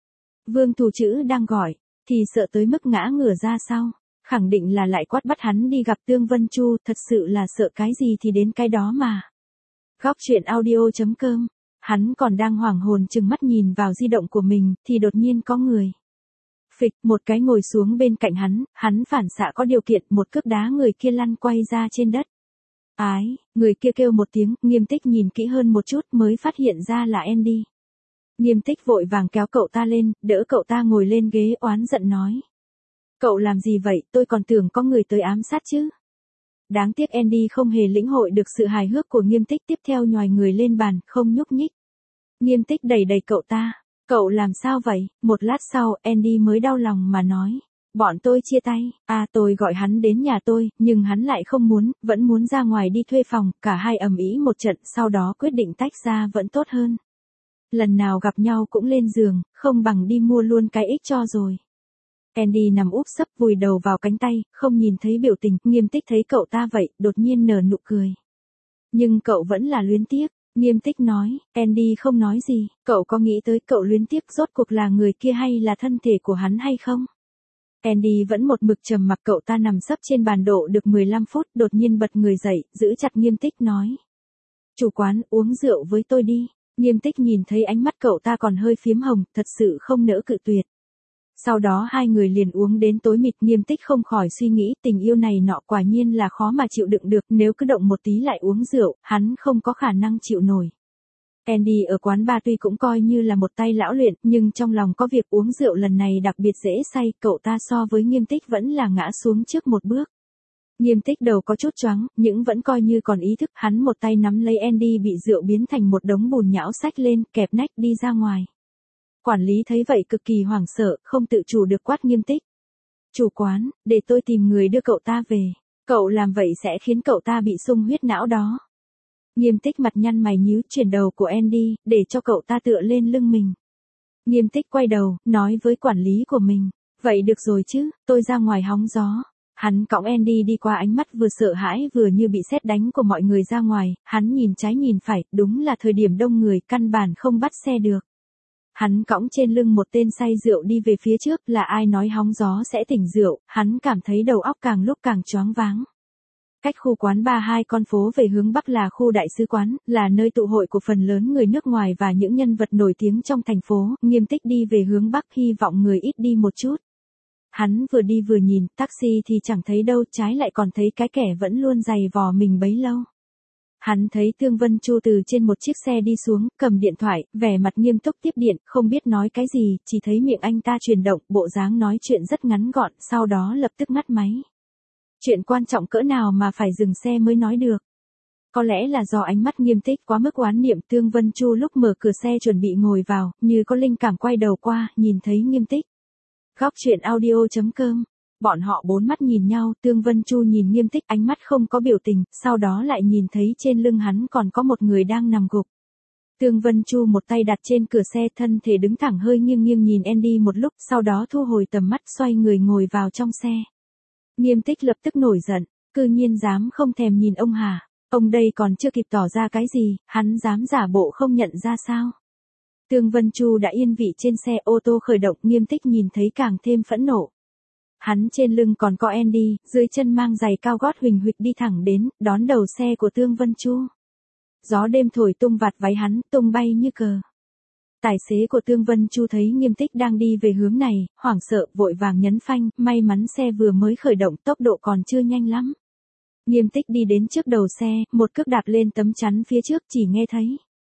Vương Thù Chữ đang gọi, thì sợ tới mức ngã ngửa ra sau, khẳng định là lại quát bắt hắn đi gặp Tương Vân Chu, thật sự là sợ cái gì thì đến cái đó mà. Góc truyện audio.com, hắn còn đang hoảng hồn chừng mắt nhìn vào di động của mình, thì đột nhiên có người. Phịch, một cái ngồi xuống bên cạnh hắn phản xạ có điều kiện, một cước đá người kia lăn quay ra trên đất. Ái, người kia kêu một tiếng, Nghiêm Tích nhìn kỹ hơn một chút mới phát hiện ra là Andy. Nghiêm Tích vội vàng kéo cậu ta lên, đỡ cậu ta ngồi lên ghế, oán giận nói. Cậu làm gì vậy, tôi còn tưởng có người tới ám sát chứ. Đáng tiếc Andy không hề lĩnh hội được sự hài hước của Nghiêm Tích, tiếp theo nhoài người lên bàn, không nhúc nhích. Nghiêm Tích đẩy cậu ta, Cậu làm sao vậy? Một lát sau, Andy mới đau lòng mà nói. Bọn tôi chia tay, tôi gọi hắn đến nhà tôi, nhưng hắn lại không muốn, vẫn muốn ra ngoài đi thuê phòng, cả hai ầm ĩ một trận, sau đó quyết định tách ra vẫn tốt hơn. Lần nào gặp nhau cũng lên giường, không bằng đi mua luôn cái ích cho rồi. Andy nằm úp sấp vùi đầu vào cánh tay, không nhìn thấy biểu tình, Nghiêm Tích thấy cậu ta vậy, đột nhiên nở nụ cười. Nhưng cậu vẫn là luyến tiếc, Nghiêm Tích nói, Andy không nói gì, cậu có nghĩ tới cậu luyến tiếc rốt cuộc là người kia hay là thân thể của hắn hay không? Andy vẫn một mực trầm mặc, cậu ta nằm sấp trên bàn độ được 15 phút, đột nhiên bật người dậy, giữ chặt Nghiêm Tích nói. Chủ quán, uống rượu với tôi đi. Nghiêm Tích nhìn thấy ánh mắt cậu ta còn hơi phím hồng, thật sự không nỡ cự tuyệt. Sau đó hai người liền uống đến tối mịt, Nghiêm Tích không khỏi suy nghĩ tình yêu này nọ quả nhiên là khó mà chịu đựng được, nếu cứ động một tí lại uống rượu, hắn không có khả năng chịu nổi. Andy ở quán bar tuy cũng coi như là một tay lão luyện, nhưng trong lòng có việc uống rượu lần này đặc biệt dễ say, cậu ta so với Nghiêm Tích vẫn là ngã xuống trước một bước. Nghiêm Tích đầu có chút choáng, nhưng vẫn coi như còn ý thức, hắn một tay nắm lấy Andy bị rượu biến thành một đống bùn nhão xách lên, kẹp nách đi ra ngoài. Quản lý thấy vậy cực kỳ hoảng sợ, không tự chủ được quát Nghiêm Tích. Chủ quán, để tôi tìm người đưa cậu ta về. Cậu làm vậy sẽ khiến cậu ta bị xung huyết não đó. Nghiêm Tích mặt nhăn mày nhíu, chuyển đầu của Andy, để cho cậu ta tựa lên lưng mình. Nghiêm Tích quay đầu, nói với quản lý của mình. Vậy được rồi chứ, tôi ra ngoài hóng gió. Hắn cõng Andy đi qua, ánh mắt vừa sợ hãi vừa như bị sét đánh của mọi người ra ngoài, hắn nhìn trái nhìn phải, đúng là thời điểm đông người, căn bản không bắt xe được. Hắn cõng trên lưng một tên say rượu đi về phía trước, là ai nói hóng gió sẽ tỉnh rượu, hắn cảm thấy đầu óc càng lúc càng choáng váng. Cách khu quán bar 2 con phố về hướng bắc là khu đại sứ quán, là nơi tụ hội của phần lớn người nước ngoài và những nhân vật nổi tiếng trong thành phố. Nghiêm Tích đi về hướng bắc, hy vọng người ít đi một chút. Hắn vừa đi vừa nhìn, taxi thì chẳng thấy đâu, trái lại còn thấy cái kẻ vẫn luôn giày vò mình bấy lâu. Hắn thấy Tương Vân Chu từ trên một chiếc xe đi xuống, cầm điện thoại, vẻ mặt nghiêm túc tiếp điện, không biết nói cái gì, chỉ thấy miệng anh ta chuyển động, bộ dáng nói chuyện rất ngắn gọn, sau đó lập tức ngắt máy. Chuyện quan trọng cỡ nào mà phải dừng xe mới nói được. Có lẽ là do ánh mắt Nghiêm Tích quá mức oán niệm, Tương Vân Chu lúc mở cửa xe chuẩn bị ngồi vào, như có linh cảm quay đầu qua, nhìn thấy Nghiêm Tích. Góc chuyện audio.com. Bọn họ bốn mắt nhìn nhau, Tương Vân Chu nhìn Nghiêm Tích, ánh mắt không có biểu tình, sau đó lại nhìn thấy trên lưng hắn còn có một người đang nằm gục. Tương Vân Chu một tay đặt trên cửa xe, thân thể đứng thẳng, hơi nghiêng nghiêng nhìn Andy một lúc, sau đó thu hồi tầm mắt, xoay người ngồi vào trong xe. Nghiêm Tích lập tức nổi giận, cư nhiên dám không thèm nhìn ông hả? Ông đây còn chưa kịp tỏ ra cái gì, hắn dám giả bộ không nhận ra sao? Tương Vân Chu đã yên vị trên xe, ô tô khởi động, Nghiêm Tích nhìn thấy càng thêm phẫn nộ. Hắn trên lưng còn có Andy, dưới chân mang giày cao gót huỳnh huỵch đi thẳng đến, đón đầu xe của Tương Vân Chu. Gió đêm thổi tung vạt váy hắn, tung bay như cờ. Tài xế của Tương Vân Chu thấy Nghiêm Tích đang đi về hướng này, hoảng sợ, vội vàng nhấn phanh, may mắn xe vừa mới khởi động, tốc độ còn chưa nhanh lắm. Nghiêm Tích đi đến trước đầu xe, một cước đạp lên tấm chắn phía trước, chỉ nghe thấy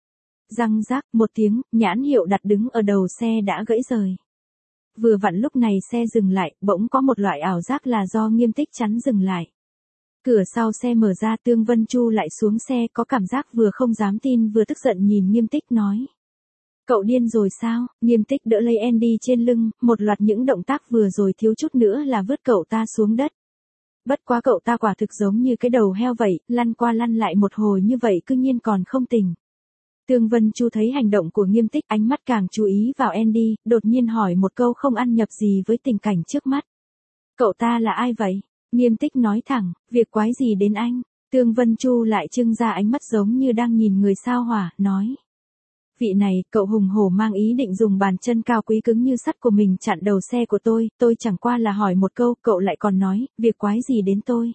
răng rác một tiếng, nhãn hiệu đặt đứng ở đầu xe đã gãy rời. Vừa vặn lúc này xe dừng lại, bỗng có một loại ảo giác là do Nghiêm Tích chắn dừng lại. Cửa sau xe mở ra, Tương Vân Chu lại xuống xe, có cảm giác vừa không dám tin vừa tức giận nhìn Nghiêm Tích nói. Cậu điên rồi sao? Nghiêm Tích đỡ lấy Andy trên lưng, một loạt những động tác vừa rồi thiếu chút nữa là vứt cậu ta xuống đất. Bất quá cậu ta quả thực giống như cái đầu heo vậy, lăn qua lăn lại một hồi như vậy cư nhiên còn không tỉnh. Tương Vân Chu thấy hành động của Nghiêm Tích, ánh mắt càng chú ý vào Andy, đột nhiên hỏi một câu không ăn nhập gì với tình cảnh trước mắt. Cậu ta là ai vậy? Nghiêm Tích nói thẳng, việc quái gì đến anh? Tương Vân Chu lại trưng ra ánh mắt giống như đang nhìn người sao hỏa, nói. Vị này, cậu hùng hổ mang ý định dùng bàn chân cao quý cứng như sắt của mình chặn đầu xe của tôi chẳng qua là hỏi một câu, cậu lại còn nói, việc quái gì đến tôi?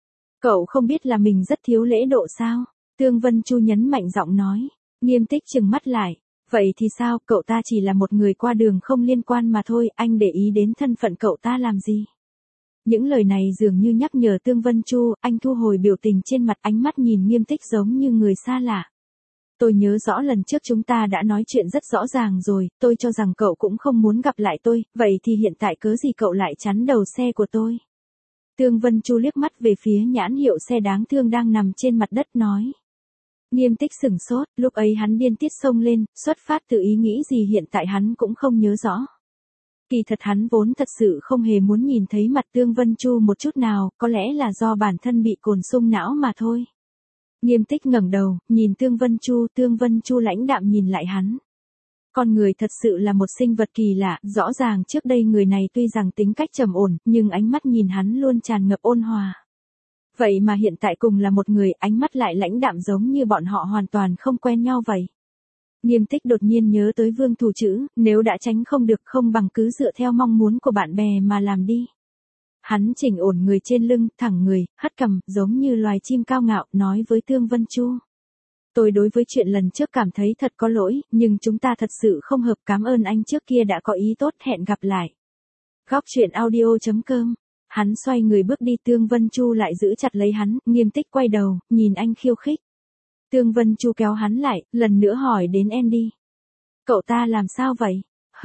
Cậu không biết là mình rất thiếu lễ độ sao? Tương Vân Chu nhấn mạnh giọng nói. Nghiêm Tích trừng mắt lại. Vậy thì sao, cậu ta chỉ là một người qua đường không liên quan mà thôi, anh để ý đến thân phận cậu ta làm gì? Những lời này dường như nhắc nhở Tương Vân Chu, anh thu hồi biểu tình trên mặt, ánh mắt nhìn Nghiêm Tích giống như người xa lạ. Tôi nhớ rõ lần trước chúng ta đã nói chuyện rất rõ ràng rồi, tôi cho rằng cậu cũng không muốn gặp lại tôi, vậy thì hiện tại cớ gì cậu lại chắn đầu xe của tôi? Tương Vân Chu liếc mắt về phía nhãn hiệu xe đáng thương đang nằm trên mặt đất nói. Nghiêm Tích sửng sốt, lúc ấy hắn điên tiết xông lên, xuất phát từ ý nghĩ gì hiện tại hắn cũng không nhớ rõ. Kỳ thật hắn vốn thật sự không hề muốn nhìn thấy mặt Tương Vân Chu một chút nào, có lẽ là do bản thân bị cồn sung não mà thôi. Nghiêm Tích ngẩng đầu, nhìn Tương Vân Chu lãnh đạm nhìn lại hắn. Con người thật sự là một sinh vật kỳ lạ, rõ ràng trước đây người này tuy rằng tính cách trầm ổn, nhưng ánh mắt nhìn hắn luôn tràn ngập ôn hòa. Vậy mà hiện tại cùng là một người, ánh mắt lại lãnh đạm giống như bọn họ hoàn toàn không quen nhau vậy. Nghiêm Tích đột nhiên nhớ tới Vương Thủ Trữ, nếu đã tránh không được không bằng cứ dựa theo mong muốn của bạn bè mà làm đi. Hắn chỉnh ổn người trên lưng, thẳng người, hất cằm, giống như loài chim cao ngạo, nói với Tương Vân Chu. Tôi đối với chuyện lần trước cảm thấy thật có lỗi, nhưng chúng ta thật sự không hợp, cảm ơn anh trước kia đã có ý tốt, hẹn gặp lại. Góc truyện audio.com. Hắn xoay người bước đi, Tương Vân Chu lại giữ chặt lấy hắn, Nghiêm Tích quay đầu, nhìn anh khiêu khích. Tương Vân Chu kéo hắn lại, lần nữa hỏi đến Andy. Cậu ta làm sao vậy?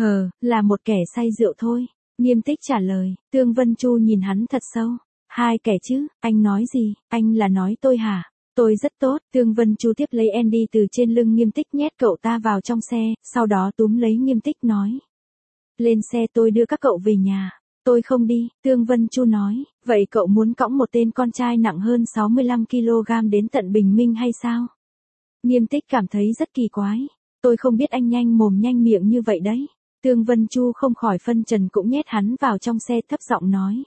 Là một kẻ say rượu thôi. Nghiêm Tích trả lời, Tương Vân Chu nhìn hắn thật sâu. Hai kẻ chứ, anh nói gì, anh là nói tôi hả? Tôi rất tốt, Tương Vân Chu tiếp lấy Andy từ trên lưng Nghiêm Tích nhét cậu ta vào trong xe, sau đó túm lấy Nghiêm Tích nói. Lên xe tôi đưa các cậu về nhà. Tôi không đi, Tương Vân Chu nói, vậy cậu muốn cõng một tên con trai nặng hơn 65 kg đến tận Bình Minh hay sao? Nghiêm Tích cảm thấy rất kỳ quái. Tôi không biết anh nhanh mồm nhanh miệng như vậy đấy. Tương Vân Chu không khỏi phân trần cũng nhét hắn vào trong xe thấp giọng nói.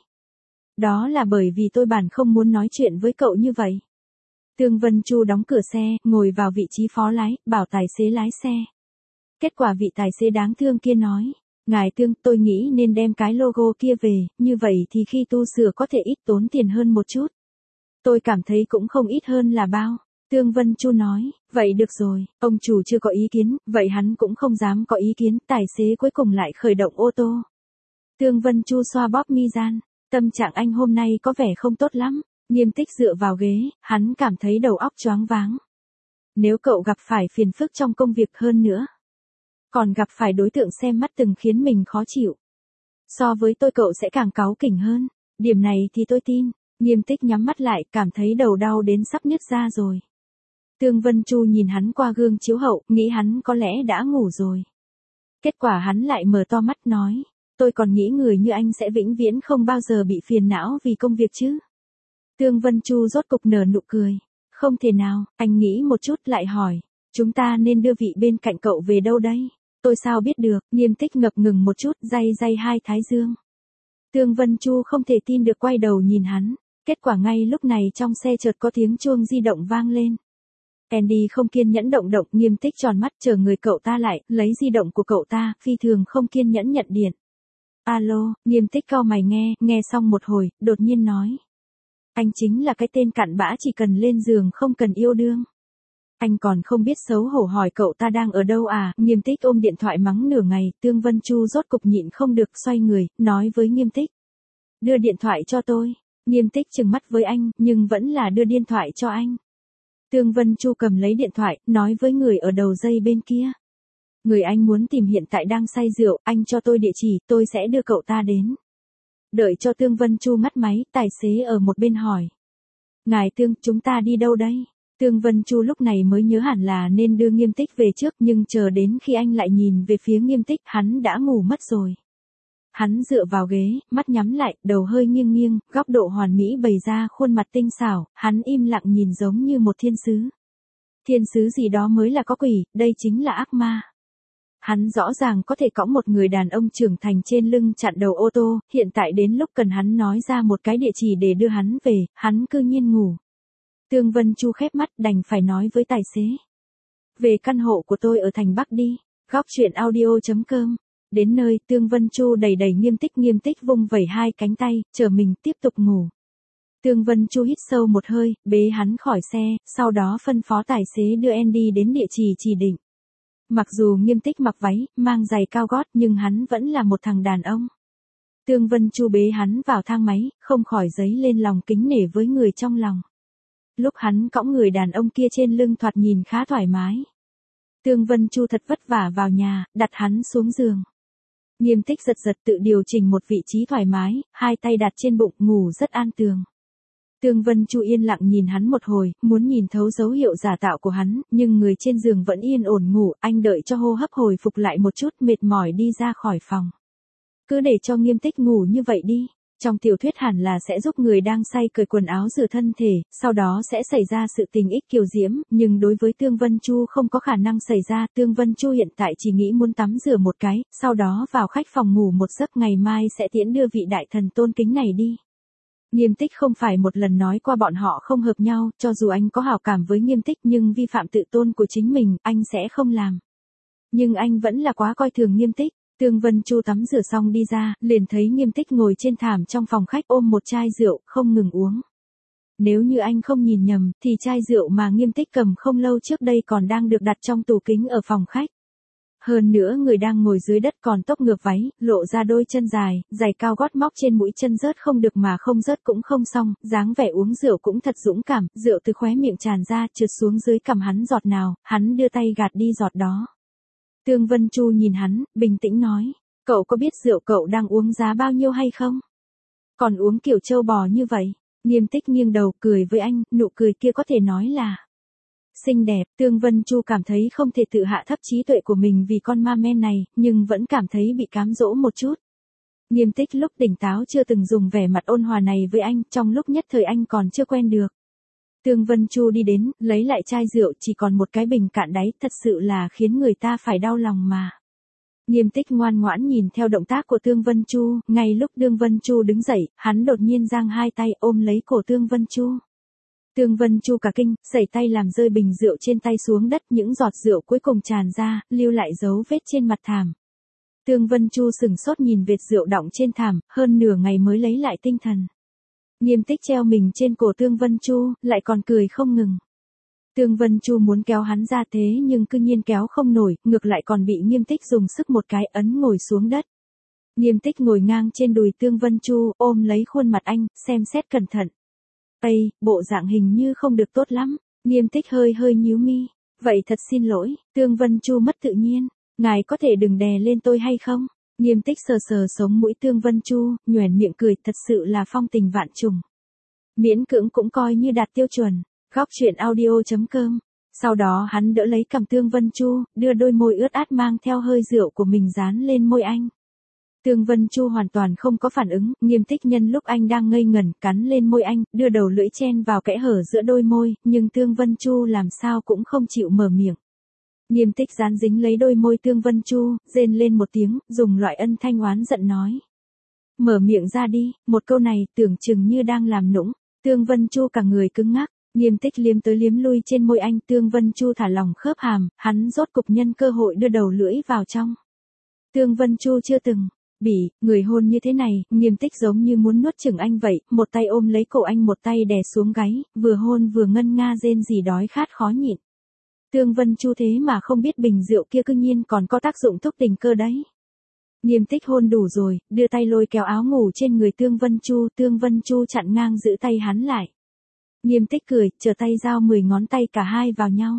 Đó là bởi vì tôi bản không muốn nói chuyện với cậu như vậy. Tương Vân Chu đóng cửa xe, ngồi vào vị trí phó lái, bảo tài xế lái xe. Kết quả vị tài xế đáng thương kia nói. Ngài Tương, tôi nghĩ nên đem cái logo kia về, như vậy thì khi tu sửa có thể ít tốn tiền hơn một chút. Tôi cảm thấy cũng không ít hơn là bao. Tương Vân Chu nói, vậy được rồi, ông chủ chưa có ý kiến, vậy hắn cũng không dám có ý kiến, tài xế cuối cùng lại khởi động ô tô. Tương Vân Chu xoa bóp mi gian, tâm trạng anh hôm nay có vẻ không tốt lắm. Nghiêm Tích dựa vào ghế, hắn cảm thấy đầu óc choáng váng. Nếu cậu gặp phải phiền phức trong công việc hơn nữa, còn gặp phải đối tượng xem mắt từng khiến mình khó chịu. So với tôi cậu sẽ càng cáu kỉnh hơn, điểm này thì tôi tin. Nghiêm Tích nhắm mắt lại, cảm thấy đầu đau đến sắp nứt ra rồi. Tương Vân Chu nhìn hắn qua gương chiếu hậu, nghĩ hắn có lẽ đã ngủ rồi. Kết quả hắn lại mở to mắt nói, tôi còn nghĩ người như anh sẽ vĩnh viễn không bao giờ bị phiền não vì công việc chứ. Tương Vân Chu rốt cục nở nụ cười. Không thể nào, anh nghĩ một chút lại hỏi, chúng ta nên đưa vị bên cạnh cậu về đâu đây? Tôi sao biết được, Nghiêm Tích ngập ngừng một chút, day hai thái dương. Tương Vân Chu không thể tin được quay đầu nhìn hắn, kết quả ngay lúc này trong xe chợt có tiếng chuông di động vang lên. Andy không kiên nhẫn động, Nghiêm Tích tròn mắt chờ người cậu ta lại, lấy di động của cậu ta, phi thường không kiên nhẫn nhận điện. Alo, Nghiêm Tích cau mày nghe xong một hồi, đột nhiên nói. Anh chính là cái tên cặn bã chỉ cần lên giường không cần yêu đương. Anh còn không biết xấu hổ hỏi cậu ta đang ở đâu à? Nghiêm Tích ôm điện thoại mắng nửa ngày, Tương Vân Chu rốt cục nhịn không được xoay người, nói với Nghiêm Tích. Đưa điện thoại cho tôi. Nghiêm Tích trừng mắt với anh, nhưng vẫn là đưa điện thoại cho anh. Tương Vân Chu cầm lấy điện thoại, nói với người ở đầu dây bên kia. Người anh muốn tìm hiện tại đang say rượu, anh cho tôi địa chỉ, tôi sẽ đưa cậu ta đến. Đợi cho Tương Vân Chu ngắt máy, tài xế ở một bên hỏi. Ngài Tương, chúng ta đi đâu đây? Tương Vân Chu lúc này mới nhớ hẳn là nên đưa Nghiêm Tích về trước, nhưng chờ đến khi anh lại nhìn về phía Nghiêm Tích, hắn đã ngủ mất rồi. Hắn dựa vào ghế, mắt nhắm lại, đầu hơi nghiêng, góc độ hoàn mỹ bày ra khuôn mặt tinh xảo, hắn im lặng nhìn giống như một thiên sứ. Thiên sứ gì đó mới là có quỷ, đây chính là ác ma. Hắn rõ ràng có thể cõng một người đàn ông trưởng thành trên lưng chặn đầu ô tô, hiện tại đến lúc cần hắn nói ra một cái địa chỉ để đưa hắn về, hắn cư nhiên ngủ. Tương Vân Chu khép mắt đành phải nói với tài xế. Về căn hộ của tôi ở thành Bắc đi, góc truyện audio.com. Đến nơi, Tương Vân Chu đẩy Nghiêm Tích vung vẩy hai cánh tay, chờ mình tiếp tục ngủ. Tương Vân Chu hít sâu một hơi, bế hắn khỏi xe, sau đó phân phó tài xế đưa Andy đến địa chỉ định. Mặc dù Nghiêm Tích mặc váy, mang giày cao gót nhưng hắn vẫn là một thằng đàn ông. Tương Vân Chu bế hắn vào thang máy, không khỏi dấy lên lòng kính nể với người trong lòng. Lúc hắn cõng người đàn ông kia trên lưng thoạt nhìn khá thoải mái. Tương Vân Chu thật vất vả vào nhà, đặt hắn xuống giường. Nghiêm Tích giật tự điều chỉnh một vị trí thoải mái, hai tay đặt trên bụng ngủ rất an tường. Tương Vân Chu yên lặng nhìn hắn một hồi, muốn nhìn thấu dấu hiệu giả tạo của hắn, nhưng người trên giường vẫn yên ổn ngủ, anh đợi cho hô hấp hồi phục lại một chút, mệt mỏi đi ra khỏi phòng. Cứ để cho Nghiêm Tích ngủ như vậy đi. Trong tiểu thuyết hẳn là sẽ giúp người đang say cởi quần áo rửa thân thể, sau đó sẽ xảy ra sự tình ích kiều diễm, nhưng đối với Tương Vân Chu không có khả năng xảy ra. Tương Vân Chu hiện tại chỉ nghĩ muốn tắm rửa một cái, sau đó vào khách phòng ngủ một giấc, ngày mai sẽ tiễn đưa vị đại thần tôn kính này đi. Nghiêm Tích không phải một lần nói qua bọn họ không hợp nhau, cho dù anh có hảo cảm với Nghiêm Tích nhưng vi phạm tự tôn của chính mình, anh sẽ không làm. Nhưng anh vẫn là quá coi thường Nghiêm Tích. Tương Vân Chu tắm rửa xong đi ra, liền thấy Nghiêm Tích ngồi trên thảm trong phòng khách ôm một chai rượu, không ngừng uống. Nếu như anh không nhìn nhầm, thì chai rượu mà Nghiêm Tích cầm không lâu trước đây còn đang được đặt trong tủ kính ở phòng khách. Hơn nữa người đang ngồi dưới đất còn tóc ngược váy, lộ ra đôi chân dài, giày cao gót móc trên mũi chân rớt không được mà không rớt cũng không xong, dáng vẻ uống rượu cũng thật dũng cảm, rượu từ khóe miệng tràn ra, trượt xuống dưới cằm hắn giọt nào, hắn đưa tay gạt đi giọt đó. Tương Vân Chu nhìn hắn, bình tĩnh nói, cậu có biết rượu cậu đang uống giá bao nhiêu hay không? Còn uống kiểu trâu bò như vậy. Nghiêm Tích nghiêng đầu cười với anh, nụ cười kia có thể nói là xinh đẹp. Tương Vân Chu cảm thấy không thể tự hạ thấp trí tuệ của mình vì con ma men này, nhưng vẫn cảm thấy bị cám dỗ một chút. Nghiêm Tích lúc tỉnh táo chưa từng dùng vẻ mặt ôn hòa này với anh, trong lúc nhất thời anh còn chưa quen được. Tương Vân Chu đi đến, lấy lại chai rượu, chỉ còn một cái bình cạn đáy, thật sự là khiến người ta phải đau lòng mà. Nghiêm Tích ngoan ngoãn nhìn theo động tác của Tương Vân Chu, ngay lúc Tương Vân Chu đứng dậy, hắn đột nhiên giang hai tay ôm lấy cổ Tương Vân Chu. Tương Vân Chu cả kinh, giãy tay làm rơi bình rượu trên tay xuống đất, những giọt rượu cuối cùng tràn ra, lưu lại dấu vết trên mặt thảm. Tương Vân Chu sửng sốt nhìn vệt rượu đọng trên thảm, hơn nửa ngày mới lấy lại tinh thần. Nghiêm Tích treo mình trên cổ Tương Vân Chu, lại còn cười không ngừng. Tương Vân Chu muốn kéo hắn ra thế nhưng cư nhiên kéo không nổi, ngược lại còn bị Nghiêm Tích dùng sức một cái ấn ngồi xuống đất. Nghiêm Tích ngồi ngang trên đùi Tương Vân Chu, ôm lấy khuôn mặt anh, xem xét cẩn thận. Ây, bộ dạng hình như không được tốt lắm. Nghiêm Tích hơi hơi nhíu mi. Vậy thật xin lỗi. Tương Vân Chu mất tự nhiên. Ngài có thể đừng đè lên tôi hay không? Nghiêm Tích sờ sờ sống mũi Tương Vân Chu, nhoẻn miệng cười, thật sự là phong tình vạn trùng. Miễn cưỡng cũng coi như đạt tiêu chuẩn. Góc truyện audio.com. Sau đó hắn đỡ lấy cằm Tương Vân Chu, đưa đôi môi ướt át mang theo hơi rượu của mình dán lên môi anh. Tương Vân Chu hoàn toàn không có phản ứng, Nghiêm Tích nhân lúc anh đang ngây ngẩn, cắn lên môi anh, đưa đầu lưỡi chen vào kẽ hở giữa đôi môi, nhưng Tương Vân Chu làm sao cũng không chịu mở miệng. Nghiêm Tích dán dính lấy đôi môi Tương Vân Chu, rên lên một tiếng, dùng loại âm thanh oán giận nói. Mở miệng ra đi, một câu này tưởng chừng như đang làm nũng. Tương Vân Chu cả người cứng ngắc, Nghiêm Tích liếm tới liếm lui trên môi anh, Tương Vân Chu thả lỏng khớp hàm, hắn rốt cục nhân cơ hội đưa đầu lưỡi vào trong. Tương Vân Chu chưa từng bị người hôn như thế này, Nghiêm Tích giống như muốn nuốt chửng anh vậy, một tay ôm lấy cổ anh, một tay đè xuống gáy, vừa hôn vừa ngân nga rên rỉ đói khát khó nhịn. Tương Vân Chu thế mà không biết bình rượu kia cư nhiên còn có tác dụng thúc tình cơ đấy. Nghiêm Tích hôn đủ rồi, đưa tay lôi kéo áo ngủ trên người Tương Vân Chu chặn ngang giữ tay hắn lại. Nghiêm Tích cười, trở tay giao 10 ngón tay cả hai vào nhau.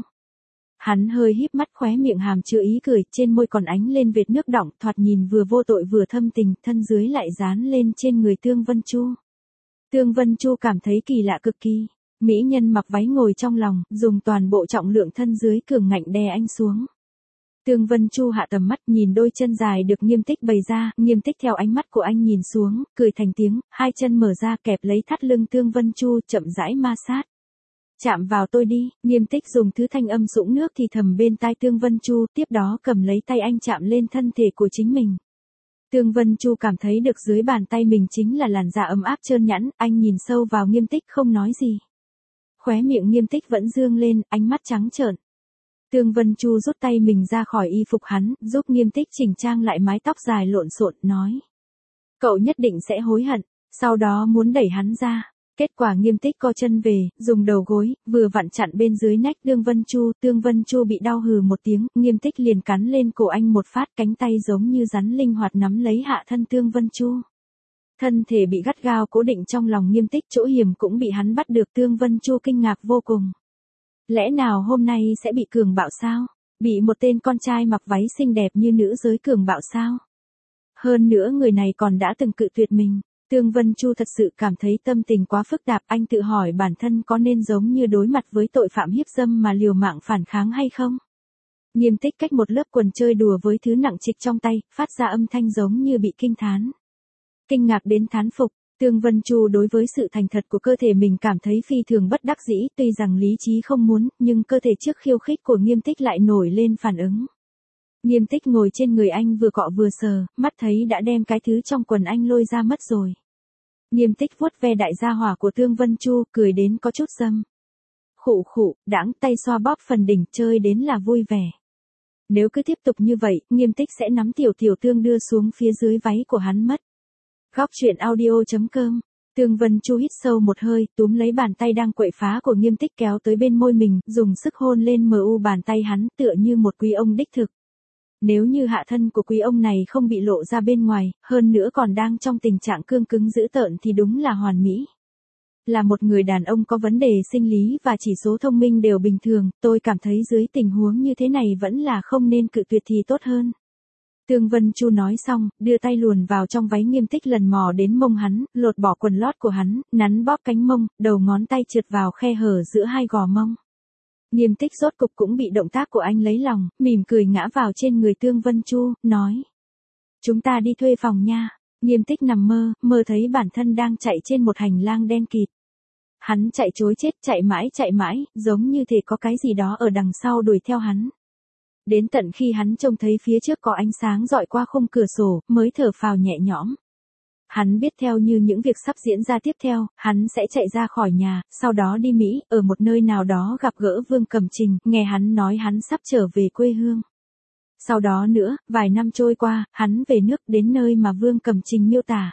Hắn hơi híp mắt, khóe miệng hàm chứa ý cười, trên môi còn ánh lên vệt nước đọng, thoạt nhìn vừa vô tội vừa thâm tình, thân dưới lại dán lên trên người Tương Vân Chu. Tương Vân Chu cảm thấy kỳ lạ cực kỳ. Mỹ nhân mặc váy ngồi trong lòng, dùng toàn bộ trọng lượng thân dưới cường ngạnh đè anh xuống. Tương Vân Chu hạ tầm mắt nhìn đôi chân dài được Nghiêm Tích bày ra, Nghiêm Tích theo ánh mắt của anh nhìn xuống, cười thành tiếng, hai chân mở ra kẹp lấy thắt lưng Tương Vân Chu, chậm rãi ma sát. Chạm vào tôi đi, Nghiêm Tích dùng thứ thanh âm sũng nước thì thầm bên tai Tương Vân Chu, tiếp đó cầm lấy tay anh chạm lên thân thể của chính mình. Tương Vân Chu cảm thấy được dưới bàn tay mình chính là làn da ấm áp trơn nhẵn, anh nhìn sâu vào Nghiêm Tích không nói gì. Khóe miệng Nghiêm Tích vẫn dương lên, ánh mắt trắng trợn. Tương Vân Chu rút tay mình ra khỏi y phục hắn, giúp Nghiêm Tích chỉnh trang lại mái tóc dài lộn xộn, nói. Cậu nhất định sẽ hối hận, sau đó muốn đẩy hắn ra. Kết quả Nghiêm Tích co chân về, dùng đầu gối, vừa vặn chặn bên dưới nách Tương Vân Chu bị đau hừ một tiếng, Nghiêm Tích liền cắn lên cổ anh một phát, cánh tay giống như rắn linh hoạt nắm lấy hạ thân Tương Vân Chu. Thân thể bị gắt gao cố định trong lòng Nghiêm Tích, chỗ hiểm cũng bị hắn bắt được. Tương Vân Chu kinh ngạc vô cùng. Lẽ nào hôm nay sẽ bị cường bạo sao? Bị một tên con trai mặc váy xinh đẹp như nữ giới cường bạo sao? Hơn nữa người này còn đã từng cự tuyệt mình. Tương Vân Chu thật sự cảm thấy tâm tình quá phức tạp, anh tự hỏi bản thân có nên giống như đối mặt với tội phạm hiếp dâm mà liều mạng phản kháng hay không? Nghiêm Tích cách một lớp quần chơi đùa với thứ nặng trịch trong tay, phát ra âm thanh giống như bị kinh thán. Kinh ngạc đến thán phục, Tương Vân Chu đối với sự thành thật của cơ thể mình cảm thấy phi thường bất đắc dĩ, tuy rằng lý trí không muốn, nhưng cơ thể trước khiêu khích của Nghiêm Tích lại nổi lên phản ứng. Nghiêm Tích ngồi trên người anh vừa cọ vừa sờ, mắt thấy đã đem cái thứ trong quần anh lôi ra mất rồi. Nghiêm Tích vuốt ve đại gia hỏa của Tương Vân Chu, cười đến có chút sâm. Khụ khụ, đãng tay xoa bóp phần đỉnh, chơi đến là vui vẻ. Nếu cứ tiếp tục như vậy, Nghiêm Tích sẽ nắm tiểu Tương đưa xuống phía dưới váy của hắn mất. Góc truyện audio.com. Tương Vân Chu hít sâu một hơi, túm lấy bàn tay đang quậy phá của Nghiêm Tích kéo tới bên môi mình, dùng sức hôn lên bàn tay hắn tựa như một quý ông đích thực. Nếu như hạ thân của quý ông này không bị lộ ra bên ngoài, hơn nữa còn đang trong tình trạng cương cứng dữ tợn thì đúng là hoàn mỹ. Là một người đàn ông có vấn đề sinh lý và chỉ số thông minh đều bình thường, tôi cảm thấy dưới tình huống như thế này vẫn là không nên cự tuyệt thì tốt hơn. Tương Vân Chu nói xong, đưa tay luồn vào trong váy Nghiêm Tích, lần mò đến mông hắn, lột bỏ quần lót của hắn, nắn bóp cánh mông, đầu ngón tay trượt vào khe hở giữa hai gò mông. Nghiêm Tích rốt cục cũng bị động tác của anh lấy lòng, mỉm cười ngã vào trên người Tương Vân Chu, nói. Chúng ta đi thuê phòng nha. Nghiêm Tích nằm mơ thấy bản thân đang chạy trên một hành lang đen kịt. Hắn chạy trối chết, chạy mãi, giống như thể có cái gì đó ở đằng sau đuổi theo hắn. Đến tận khi hắn trông thấy phía trước có ánh sáng rọi qua khung cửa sổ, mới thở phào nhẹ nhõm. Hắn biết theo như những việc sắp diễn ra tiếp theo, hắn sẽ chạy ra khỏi nhà, sau đó đi Mỹ, ở một nơi nào đó gặp gỡ Vương Cẩm Trình, nghe hắn nói hắn sắp trở về quê hương. Sau đó nữa, vài năm trôi qua, hắn về nước đến nơi mà Vương Cẩm Trình miêu tả.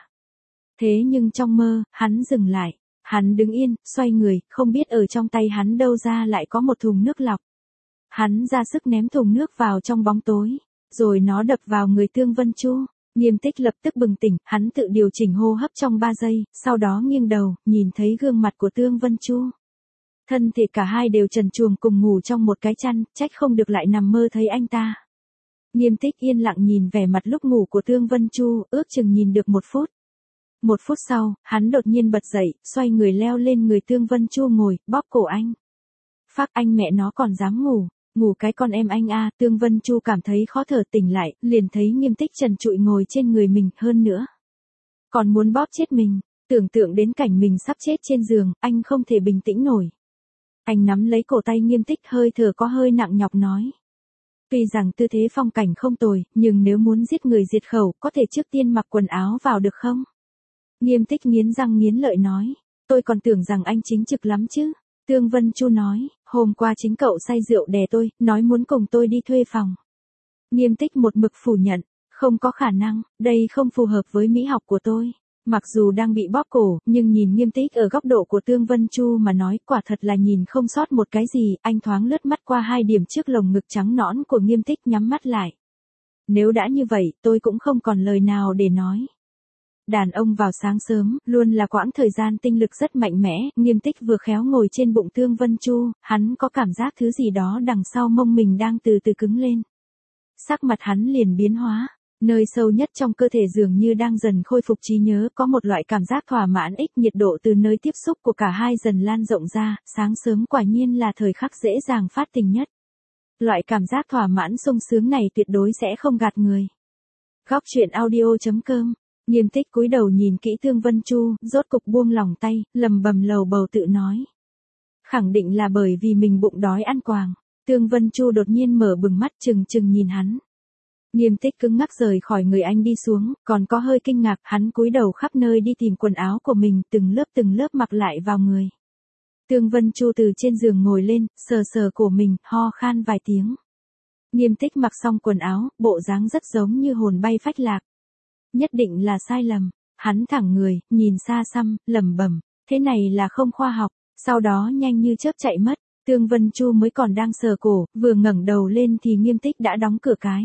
Thế nhưng trong mơ, hắn dừng lại. Hắn đứng yên, xoay người, không biết ở trong tay hắn đâu ra lại có một thùng nước lọc. Hắn ra sức ném thùng nước vào trong bóng tối, rồi nó đập vào người Tương Vân Chu. Nghiêm Tích lập tức bừng tỉnh, hắn tự điều chỉnh hô hấp trong 3 giây, sau đó nghiêng đầu, nhìn thấy gương mặt của Tương Vân Chu. Thân thể cả hai đều trần truồng cùng ngủ trong một cái chăn, trách không được lại nằm mơ thấy anh ta. Nghiêm Tích yên lặng nhìn vẻ mặt lúc ngủ của Tương Vân Chu, ước chừng nhìn được 1 phút. 1 phút sau, hắn đột nhiên bật dậy, xoay người leo lên người Tương Vân Chu ngồi, bóp cổ anh. Phác, anh mẹ nó còn dám ngủ cái con em anh a. Tương Vân Chu cảm thấy khó thở, tỉnh lại, liền thấy Nghiêm Tích trần trụi ngồi trên người mình, hơn nữa còn muốn bóp chết mình. Tưởng tượng đến cảnh mình sắp chết trên giường, anh không thể bình tĩnh nổi. Anh nắm lấy cổ tay Nghiêm Tích, hơi thở có hơi nặng nhọc nói. Tuy rằng tư thế phong cảnh không tồi, nhưng nếu muốn giết người diệt khẩu, có thể trước tiên mặc quần áo vào được không? Nghiêm Tích nghiến răng nghiến lợi nói. Tôi còn tưởng rằng anh chính trực lắm chứ. Tương Vân Chu nói, hôm qua chính cậu say rượu đè tôi, nói muốn cùng tôi đi thuê phòng. Nghiêm Tích một mực phủ nhận, không có khả năng, đây không phù hợp với mỹ học của tôi. Mặc dù đang bị bóp cổ, nhưng nhìn Nghiêm Tích ở góc độ của Tương Vân Chu mà nói, quả thật là nhìn không sót một cái gì. Anh thoáng lướt mắt qua 2 điểm trước lồng ngực trắng nõn của Nghiêm Tích, nhắm mắt lại. Nếu đã như vậy, tôi cũng không còn lời nào để nói. Đàn ông vào sáng sớm, luôn là quãng thời gian tinh lực rất mạnh mẽ. Nghiêm Tích vừa khéo ngồi trên bụng Tương Vân Chu, hắn có cảm giác thứ gì đó đằng sau mông mình đang từ từ cứng lên. Sắc mặt hắn liền biến hóa, nơi sâu nhất trong cơ thể dường như đang dần khôi phục trí nhớ, có một loại cảm giác thỏa mãn nhiệt độ từ nơi tiếp xúc của cả hai dần lan rộng ra, sáng sớm quả nhiên là thời khắc dễ dàng phát tình nhất. Loại cảm giác thỏa mãn sung sướng này tuyệt đối sẽ không gạt người. Góc truyện audio.com. Nghiêm Tích cúi đầu nhìn kỹ Tương Vân Chu, rốt cục buông lỏng tay, lầm bầm lầu bầu tự nói. Khẳng định là bởi vì mình bụng đói ăn quàng. Tương Vân Chu đột nhiên mở bừng mắt, trừng nhìn hắn. Nghiêm Tích cứng ngắc rời khỏi người anh đi xuống, còn có hơi kinh ngạc, hắn cúi đầu khắp nơi đi tìm quần áo của mình, từng lớp mặc lại vào người. Tương Vân Chu từ trên giường ngồi lên, sờ cổ mình, ho khan vài tiếng. Nghiêm Tích mặc xong quần áo, bộ dáng rất giống như hồn bay phách lạc. Nhất định là sai lầm. Hắn thẳng người, nhìn xa xăm, lẩm bẩm, thế này là không khoa học. Sau đó nhanh như chớp chạy mất. Tương Vân Chu mới còn đang sờ cổ, vừa ngẩng đầu lên thì Nghiêm Tích đã đóng cửa cái.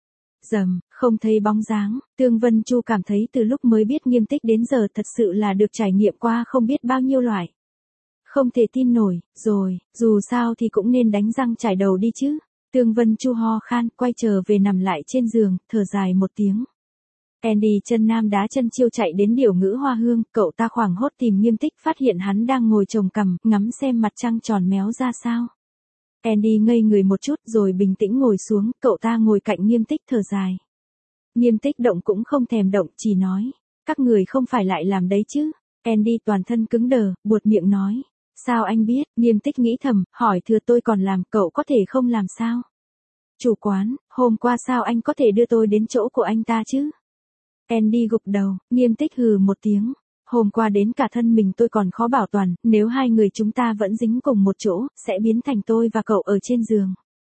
Rầm, không thấy bóng dáng. Tương Vân Chu cảm thấy từ lúc mới biết Nghiêm Tích đến giờ thật sự là được trải nghiệm qua không biết bao nhiêu loại. Không thể tin nổi, rồi, dù sao thì cũng nên đánh răng chải đầu đi chứ. Tương Vân Chu ho khan, quay trở về nằm lại trên giường, thở dài một tiếng. Andy chân nam đá chân chiêu chạy đến Điều Ngữ Hoa Hương, cậu ta hoảng hốt tìm Nghiêm Tích, phát hiện hắn đang ngồi chồng cằm, ngắm xem mặt trăng tròn méo ra sao. Andy ngây người một chút rồi bình tĩnh ngồi xuống, cậu ta ngồi cạnh Nghiêm Tích thở dài. Nghiêm Tích động cũng không thèm động, chỉ nói, các người không phải lại làm đấy chứ. Andy toàn thân cứng đờ, buột miệng nói, sao anh biết? Nghiêm Tích nghĩ thầm, hỏi thừa tôi còn làm, cậu có thể không làm sao? Chủ quán, hôm qua sao anh có thể đưa tôi đến chỗ của anh ta chứ? Andy gục đầu, Nghiêm Tích hừ một tiếng. Hôm qua đến cả thân mình tôi còn khó bảo toàn, nếu hai người chúng ta vẫn dính cùng một chỗ, sẽ biến thành tôi và cậu ở trên giường.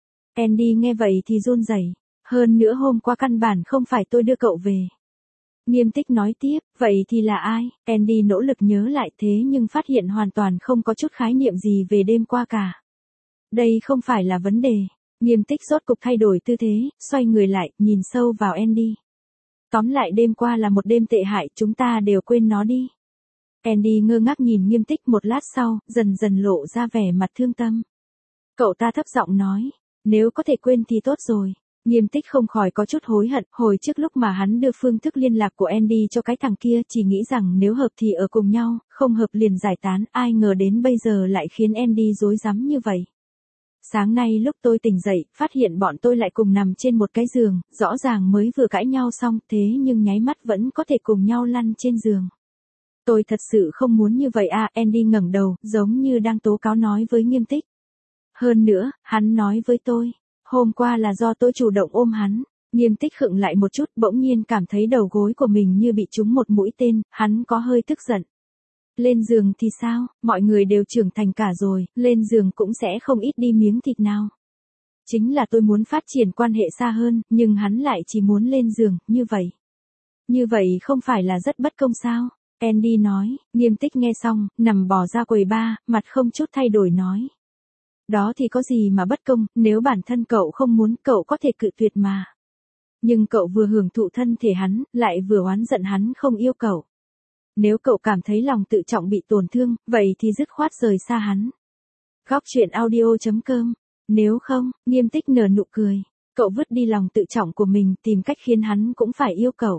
Andy nghe vậy thì run rẩy. Hơn nữa hôm qua căn bản không phải tôi đưa cậu về. Nghiêm Tích nói tiếp, vậy thì là ai? Andy nỗ lực nhớ lại thế nhưng phát hiện hoàn toàn không có chút khái niệm gì về đêm qua cả. Đây không phải là vấn đề. Nghiêm Tích rốt cục thay đổi tư thế, xoay người lại, nhìn sâu vào Andy. Tóm lại đêm qua là một đêm tệ hại, chúng ta đều quên nó đi. Andy ngơ ngác nhìn Nghiêm Tích một lát sau, dần dần lộ ra vẻ mặt thương tâm. Cậu ta thấp giọng nói, nếu có thể quên thì tốt rồi. Nghiêm Tích không khỏi có chút hối hận, hồi trước lúc mà hắn đưa phương thức liên lạc của Andy cho cái thằng kia chỉ nghĩ rằng nếu hợp thì ở cùng nhau, không hợp liền giải tán, ai ngờ đến bây giờ lại khiến Andy rối rắm như vậy. Sáng nay lúc tôi tỉnh dậy, phát hiện bọn tôi lại cùng nằm trên một cái giường, rõ ràng mới vừa cãi nhau xong thế nhưng nháy mắt vẫn có thể cùng nhau lăn trên giường. Tôi thật sự không muốn như vậy à, Andy ngẩng đầu, giống như đang tố cáo nói với Nghiêm Tích. Hơn nữa, hắn nói với tôi, hôm qua là do tôi chủ động ôm hắn. Nghiêm Tích khựng lại một chút, bỗng nhiên cảm thấy đầu gối của mình như bị trúng một mũi tên, hắn có hơi tức giận. Lên giường thì sao, mọi người đều trưởng thành cả rồi, lên giường cũng sẽ không ít đi miếng thịt nào. Chính là tôi muốn phát triển quan hệ xa hơn, nhưng hắn lại chỉ muốn lên giường, như vậy. Như vậy không phải là rất bất công sao? Andy nói. Nghiêm Tích nghe xong, nằm bò ra quầy bar, mặt không chút thay đổi nói. Đó thì có gì mà bất công, nếu bản thân cậu không muốn, cậu có thể cự tuyệt mà. Nhưng cậu vừa hưởng thụ thân thể hắn, lại vừa oán giận hắn không yêu cậu. Nếu cậu cảm thấy lòng tự trọng bị tổn thương, vậy thì dứt khoát rời xa hắn. Góc truyện audio.com. Nếu không, Nghiêm Tích nở nụ cười. Cậu vứt đi lòng tự trọng của mình, tìm cách khiến hắn cũng phải yêu cậu.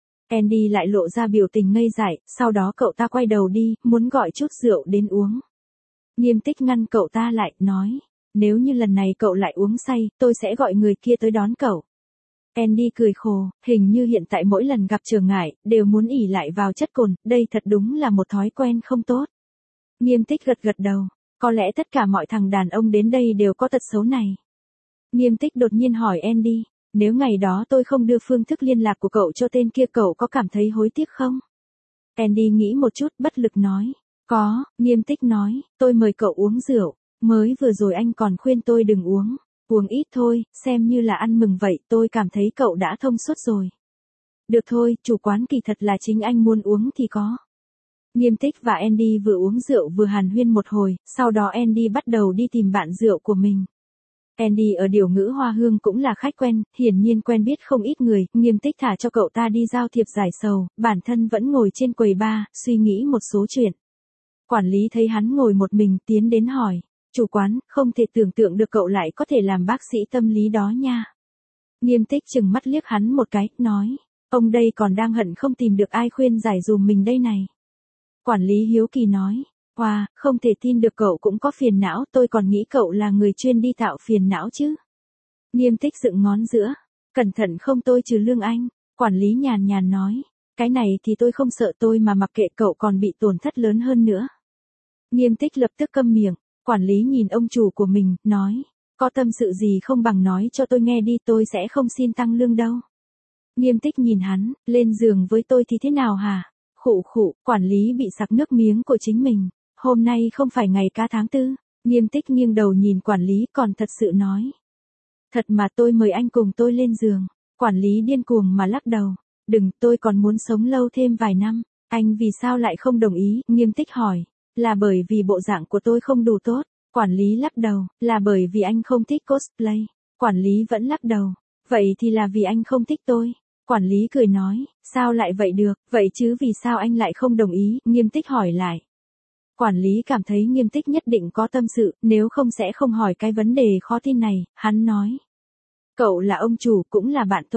Andy lại lộ ra biểu tình ngây dại, sau đó cậu ta quay đầu đi, muốn gọi chút rượu đến uống. Nghiêm Tích ngăn cậu ta lại, nói, nếu như lần này cậu lại uống say, tôi sẽ gọi người kia tới đón cậu. Andy cười khổ, hình như hiện tại mỗi lần gặp trở ngại, đều muốn ỷ lại vào chất cồn, đây thật đúng là một thói quen không tốt. Nghiêm Tích gật gật đầu, có lẽ tất cả mọi thằng đàn ông đến đây đều có tật xấu này. Nghiêm Tích đột nhiên hỏi Andy, nếu ngày đó tôi không đưa phương thức liên lạc của cậu cho tên kia cậu có cảm thấy hối tiếc không? Andy nghĩ một chút, bất lực nói. Có, Nghiêm Tích nói, tôi mời cậu uống rượu, mới vừa rồi anh còn khuyên tôi đừng uống. Uống ít thôi, xem như là ăn mừng vậy, tôi cảm thấy cậu đã thông suốt rồi. Được thôi, chủ quán kỳ thật là chính anh muốn uống thì có. Nghiêm Tích và Andy vừa uống rượu vừa hàn huyên một hồi, sau đó Andy bắt đầu đi tìm bạn rượu của mình. Andy ở Điều Ngữ Hoa Hương cũng là khách quen, hiển nhiên quen biết không ít người, Nghiêm Tích thả cho cậu ta đi giao thiệp giải sầu, bản thân vẫn ngồi trên quầy bar, suy nghĩ một số chuyện. Quản lý thấy hắn ngồi một mình tiến đến hỏi, chủ quán, không thể tưởng tượng được cậu lại có thể làm bác sĩ tâm lý đó nha. Nghiêm Tích chừng mắt liếc hắn một cái, nói, ông đây còn đang hận không tìm được ai khuyên giải dùm mình đây này. Quản lý hiếu kỳ nói, wow, không thể tin được cậu cũng có phiền não, tôi còn nghĩ cậu là người chuyên đi tạo phiền não chứ. Nghiêm Tích dựng ngón giữa, cẩn thận không tôi trừ lương anh. Quản lý nhàn nhàn nói, cái này thì tôi không sợ tôi mà mặc kệ cậu còn bị tổn thất lớn hơn nữa. Nghiêm Tích lập tức câm miệng, quản lý nhìn ông chủ của mình, nói, có tâm sự gì không bằng nói cho tôi nghe đi, tôi sẽ không xin tăng lương đâu. Nghiêm Tích nhìn hắn, lên giường với tôi thì thế nào hả? Khụ khụ, quản lý bị sặc nước miếng của chính mình. Hôm nay không phải ngày cá tháng 4, Nghiêm Tích nghiêng đầu nhìn quản lý còn thật sự nói. Thật mà tôi mời anh cùng tôi lên giường. Quản lý điên cuồng mà lắc đầu. Đừng, tôi còn muốn sống lâu thêm vài năm. Anh vì sao lại không đồng ý? Nghiêm Tích hỏi. Là bởi vì bộ dạng của tôi không đủ tốt. Quản lý lắc đầu. Là bởi vì anh không thích cosplay. Quản lý vẫn lắc đầu. Vậy thì là vì anh không thích tôi. Quản lý cười nói. Sao lại vậy được? Vậy chứ vì sao anh lại không đồng ý? Nghiêm Tích hỏi lại. Quản lý cảm thấy Nghiêm Tích nhất định có tâm sự, nếu không sẽ không hỏi cái vấn đề khó tin này, hắn nói. Cậu là ông chủ, cũng là bạn tôi.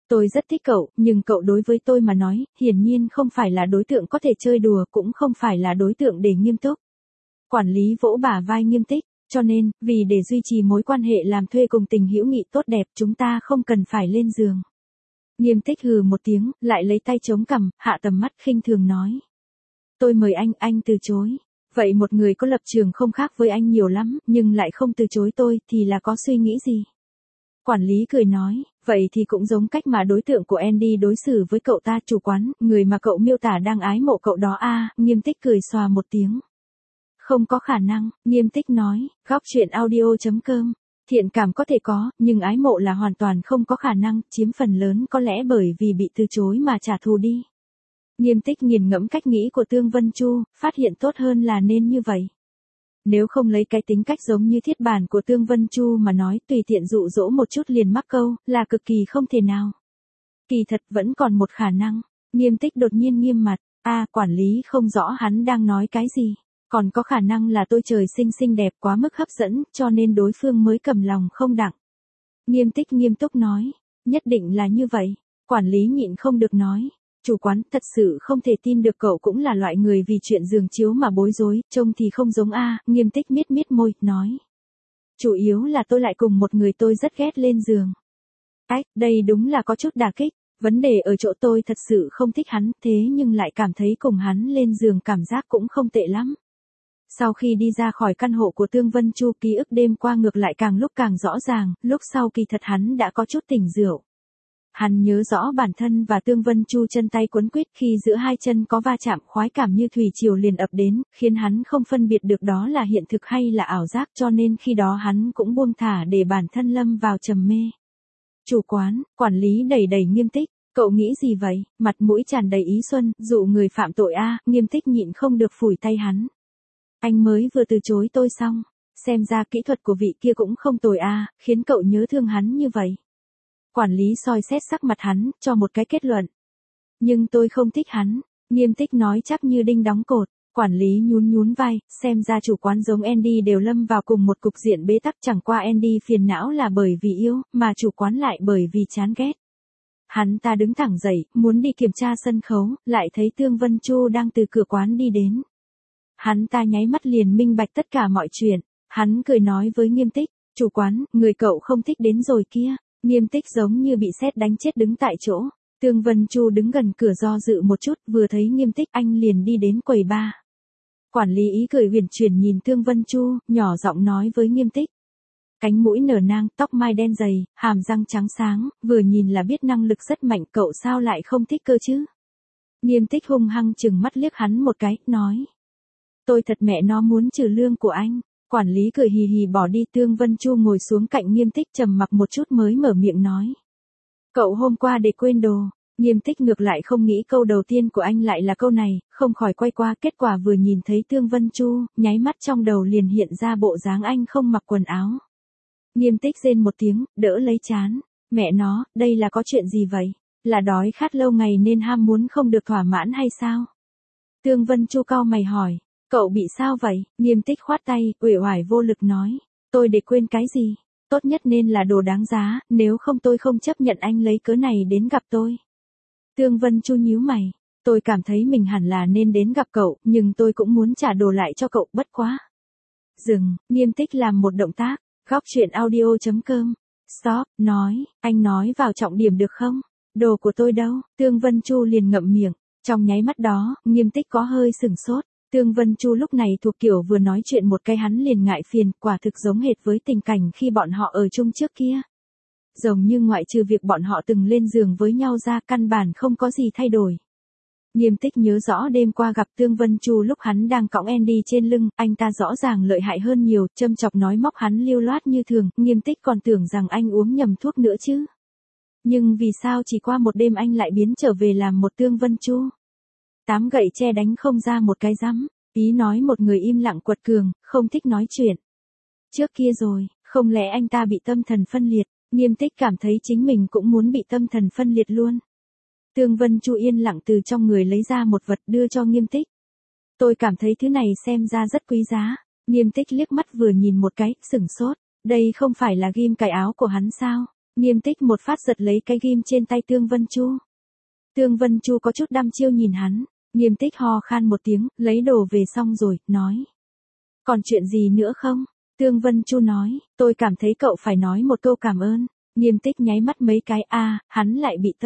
Tôi rất thích cậu, nhưng cậu đối với tôi mà nói, hiển nhiên không phải là đối tượng có thể chơi đùa, cũng không phải là đối tượng để nghiêm túc. Quản lý vỗ bả vai Nghiêm Tích, cho nên, vì để duy trì mối quan hệ làm thuê cùng tình hữu nghị tốt đẹp, chúng ta không cần phải lên giường. Nghiêm Tích hừ một tiếng, lại lấy tay chống cằm, hạ tầm mắt khinh thường nói. Tôi mời anh từ chối. Vậy một người có lập trường không khác với anh nhiều lắm, nhưng lại không từ chối tôi, thì là có suy nghĩ gì? Quản lý cười nói, vậy thì cũng giống cách mà đối tượng của Andy đối xử với cậu ta, chủ quán, người mà cậu miêu tả đang ái mộ cậu đó à, Nghiêm Tích cười xòa một tiếng. Không có khả năng, Nghiêm Tích nói, góc chuyện audio.com. Thiện cảm có thể có, nhưng ái mộ là hoàn toàn không có khả năng, chiếm phần lớn có lẽ bởi vì bị từ chối mà trả thù đi. Nghiêm Tích nghiền ngẫm cách nghĩ của Tương Vân Chu, phát hiện tốt hơn là nên như vậy. Nếu không lấy cái tính cách giống như thiết bản của Tương Vân Chu mà nói, tùy tiện dụ dỗ một chút liền mắc câu, là cực kỳ không thể nào. Kỳ thật vẫn còn một khả năng. Nghiêm Tích đột nhiên nghiêm mặt, quản lý không rõ hắn đang nói cái gì. Còn có khả năng là tôi trời sinh xinh đẹp quá mức hấp dẫn, cho nên đối phương mới cầm lòng không đặng. Nghiêm Tích nghiêm túc nói, nhất định là như vậy. Quản lý nhịn không được nói, chủ quán, thật sự không thể tin được cậu cũng là loại người vì chuyện giường chiếu mà bối rối, trông thì không giống Nghiêm Tích miết môi, nói. Chủ yếu là tôi lại cùng một người tôi rất ghét lên giường. Đây đúng là có chút đả kích, vấn đề ở chỗ tôi thật sự không thích hắn, thế nhưng lại cảm thấy cùng hắn lên giường cảm giác cũng không tệ lắm. Sau khi đi ra khỏi căn hộ của Tương Vân Chu, ký ức đêm qua ngược lại càng lúc càng rõ ràng, lúc sau kỳ thật hắn đã có chút tỉnh rượu. Hắn nhớ rõ bản thân và Tương Vân Chu chân tay quấn quýt, khi giữa hai chân có va chạm, khoái cảm như thủy triều liền ập đến, khiến hắn không phân biệt được đó là hiện thực hay là ảo giác, cho nên khi đó hắn cũng buông thả để bản thân lâm vào trầm mê. Chủ quán, quản lý đẩy Nghiêm Tích, cậu nghĩ gì vậy? Mặt mũi tràn đầy ý xuân, dụ người phạm tội Nghiêm Tích nhịn không được phủi tay hắn. Anh mới vừa từ chối tôi xong, xem ra kỹ thuật của vị kia cũng không tồi khiến cậu nhớ thương hắn như vậy. Quản lý soi xét sắc mặt hắn, cho một cái kết luận. Nhưng tôi không thích hắn, Nghiêm Tích nói chắc như đinh đóng cột. Quản lý nhún vai, xem ra chủ quán giống Andy đều lâm vào cùng một cục diện bế tắc, chẳng qua Andy phiền não là bởi vì yêu, mà chủ quán lại bởi vì chán ghét. Hắn ta đứng thẳng dậy, muốn đi kiểm tra sân khấu, lại thấy Tương Vân Chu đang từ cửa quán đi đến. Hắn ta nháy mắt liền minh bạch tất cả mọi chuyện, hắn cười nói với Nghiêm Tích, chủ quán, người cậu không thích đến rồi kia. Nghiêm Tích giống như bị sét đánh chết đứng tại chỗ. Tương Vân Chu đứng gần cửa do dự một chút, vừa thấy Nghiêm Tích anh liền đi đến quầy bar. Quản lý ý cười huyền chuyển nhìn Tương Vân Chu, nhỏ giọng nói với Nghiêm Tích. Cánh mũi nở nang, tóc mai đen dày, hàm răng trắng sáng, vừa nhìn là biết năng lực rất mạnh, cậu sao lại không thích cơ chứ? Nghiêm Tích hung hăng chừng mắt liếc hắn một cái, nói. Tôi thật mẹ nó muốn trừ lương của anh. Quản lý cười hì hì bỏ đi. Tương Vân Chu ngồi xuống cạnh Nghiêm Tích trầm mặc một chút mới mở miệng nói. Cậu hôm qua để quên đồ. Nghiêm Tích ngược lại không nghĩ câu đầu tiên của anh lại là câu này, không khỏi quay qua, kết quả vừa nhìn thấy Tương Vân Chu, nháy mắt trong đầu liền hiện ra bộ dáng anh không mặc quần áo. Nghiêm Tích rên một tiếng, đỡ lấy trán. Mẹ nó, đây là có chuyện gì vậy? Là đói khát lâu ngày nên ham muốn không được thỏa mãn hay sao? Tương Vân Chu cau mày hỏi. Cậu bị sao vậy? Nghiêm Tích khoát tay, uể oải vô lực nói. Tôi để quên cái gì? Tốt nhất nên là đồ đáng giá, nếu không tôi không chấp nhận anh lấy cớ này đến gặp tôi. Tương Vân Chu nhíu mày. Tôi cảm thấy mình hẳn là nên đến gặp cậu, nhưng tôi cũng muốn trả đồ lại cho cậu, bất quá. Dừng, Nghiêm Tích làm một động tác. Góc chuyện audio.com. Stop, nói, anh nói vào trọng điểm được không? Đồ của tôi đâu? Tương Vân Chu liền ngậm miệng. Trong nháy mắt đó, Nghiêm Tích có hơi sửng sốt. Tương Vân Chu lúc này thuộc kiểu vừa nói chuyện một cái hắn liền ngại phiền, quả thực giống hệt với tình cảnh khi bọn họ ở chung trước kia. Giống như ngoại trừ việc bọn họ từng lên giường với nhau ra, căn bản không có gì thay đổi. Nghiêm Tích nhớ rõ đêm qua gặp Tương Vân Chu lúc hắn đang cõng Andy trên lưng, anh ta rõ ràng lợi hại hơn nhiều, châm chọc nói móc hắn lưu loát như thường, Nghiêm Tích còn tưởng rằng anh uống nhầm thuốc nữa chứ. Nhưng vì sao chỉ qua một đêm anh lại biến trở về làm một Tương Vân Chu? 8 gậy tre đánh không ra một cái rắm, ý nói một người im lặng quật cường, không thích nói chuyện. Trước kia rồi, không lẽ anh ta bị tâm thần phân liệt? Nghiêm Tích cảm thấy chính mình cũng muốn bị tâm thần phân liệt luôn. Tương Vân Chu yên lặng từ trong người lấy ra một vật đưa cho Nghiêm Tích. Tôi cảm thấy thứ này xem ra rất quý giá. Nghiêm Tích liếc mắt vừa nhìn một cái, sửng sốt. Đây không phải là ghim cài áo của hắn sao? Nghiêm Tích một phát giật lấy cái ghim trên tay Tương Vân Chu. Tương Vân Chu có chút đăm chiêu nhìn hắn, Nghiêm Tích ho khan một tiếng, lấy đồ về xong rồi, nói. Còn chuyện gì nữa không? Tương Vân Chu nói, tôi cảm thấy cậu phải nói một câu cảm ơn. Nghiêm Tích nháy mắt mấy cái, hắn lại bị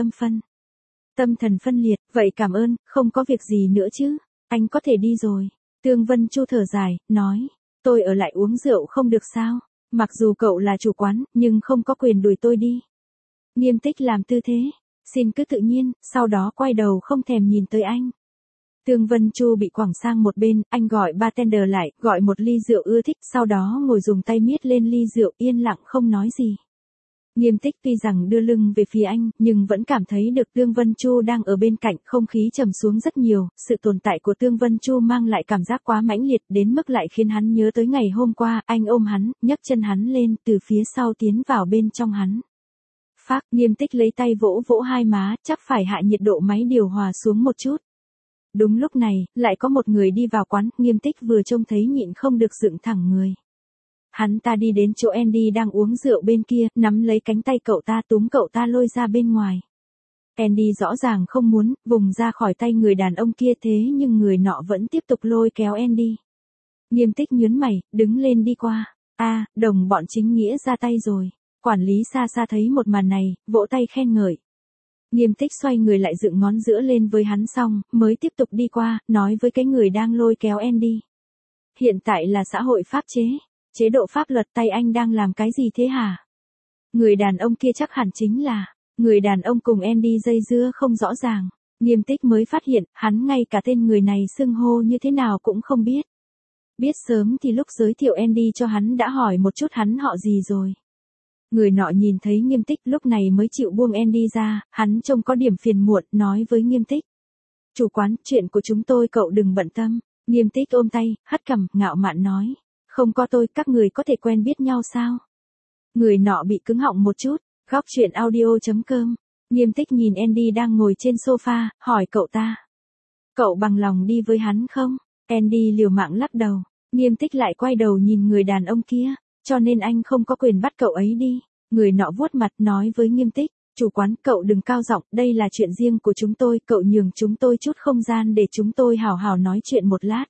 tâm thần phân liệt, vậy cảm ơn, không có việc gì nữa chứ, anh có thể đi rồi. Tương Vân Chu thở dài, nói, tôi ở lại uống rượu không được sao, mặc dù cậu là chủ quán, nhưng không có quyền đuổi tôi đi. Nghiêm Tích làm tư thế, xin cứ tự nhiên, sau đó quay đầu không thèm nhìn tới anh. Tương Vân Chu bị quẳng sang một bên, anh gọi bartender lại, gọi một ly rượu ưa thích, sau đó ngồi dùng tay miết lên ly rượu, yên lặng không nói gì. Nghiêm Tích tuy rằng đưa lưng về phía anh, nhưng vẫn cảm thấy được Tương Vân Chu đang ở bên cạnh, không khí trầm xuống rất nhiều, sự tồn tại của Tương Vân Chu mang lại cảm giác quá mãnh liệt, đến mức lại khiến hắn nhớ tới ngày hôm qua, anh ôm hắn, nhấc chân hắn lên, từ phía sau tiến vào bên trong hắn. Phác, Nghiêm Tích lấy tay vỗ vỗ hai má, chắc phải hạ nhiệt độ máy điều hòa xuống một chút. Đúng lúc này, lại có một người đi vào quán, Nghiêm Tích vừa trông thấy nhịn không được dựng thẳng người. Hắn ta đi đến chỗ Andy đang uống rượu bên kia, nắm lấy cánh tay cậu ta, túm cậu ta lôi ra bên ngoài. Andy rõ ràng không muốn vùng ra khỏi tay người đàn ông kia, thế nhưng người nọ vẫn tiếp tục lôi kéo Andy. Nghiêm Tích nhướng mày, đứng lên đi qua. Đồng bọn chính nghĩa ra tay rồi. Quản lý xa xa thấy một màn này, vỗ tay khen ngợi. Nghiêm Tích xoay người lại dựng ngón giữa lên với hắn xong, mới tiếp tục đi qua, nói với cái người đang lôi kéo Andy. Hiện tại là xã hội pháp chế độ pháp luật, tay anh đang làm cái gì thế hả? Người đàn ông kia chắc hẳn chính là, người đàn ông cùng Andy dây dưa không rõ ràng. Nghiêm Tích mới phát hiện, hắn ngay cả tên người này xưng hô như thế nào cũng không biết. Biết sớm thì lúc giới thiệu Andy cho hắn đã hỏi một chút hắn họ gì rồi. Người nọ nhìn thấy Nghiêm Tích lúc này mới chịu buông Andy ra, hắn trông có điểm phiền muộn, nói với Nghiêm Tích. Chủ quán, chuyện của chúng tôi cậu đừng bận tâm. Nghiêm Tích ôm tay, hất cằm, ngạo mạn nói. Không có tôi, các người có thể quen biết nhau sao? Người nọ bị cứng họng một chút, góc chuyện audio.com. Nghiêm Tích nhìn Andy đang ngồi trên sofa, hỏi cậu ta. Cậu bằng lòng đi với hắn không? Andy liều mạng lắc đầu. Nghiêm Tích lại quay đầu nhìn người đàn ông kia. Cho nên anh không có quyền bắt cậu ấy đi. Người nọ vuốt mặt nói với Nghiêm Tích. Chủ quán, cậu đừng cao giọng, đây là chuyện riêng của chúng tôi, cậu nhường chúng tôi chút không gian để chúng tôi hào hào nói chuyện một lát.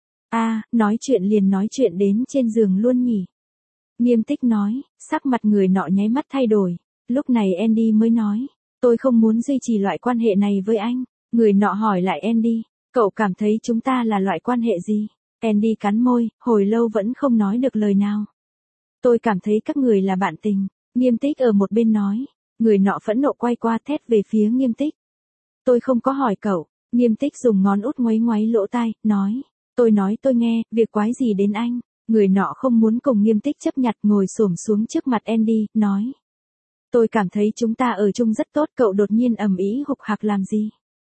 Nói chuyện liền nói chuyện đến trên giường luôn nhỉ. Nghiêm Tích nói, sắc mặt người nọ nháy mắt thay đổi. Lúc này Andy mới nói, tôi không muốn duy trì loại quan hệ này với anh. Người nọ hỏi lại Andy, cậu cảm thấy chúng ta là loại quan hệ gì? Andy cắn môi, hồi lâu vẫn không nói được lời nào. Tôi cảm thấy các người là bạn tình. Nghiêm Tích ở một bên nói. Người nọ phẫn nộ quay qua thét về phía Nghiêm Tích. Tôi không có hỏi cậu. Nghiêm Tích dùng ngón út ngoáy ngoáy lỗ tai, nói. Tôi nói tôi nghe, việc quái gì đến anh. Người nọ không muốn cùng Nghiêm Tích chấp nhặt, ngồi xổm xuống trước mặt Andy, nói. Tôi cảm thấy chúng ta ở chung rất tốt, cậu đột nhiên ầm ĩ hục hạc làm gì?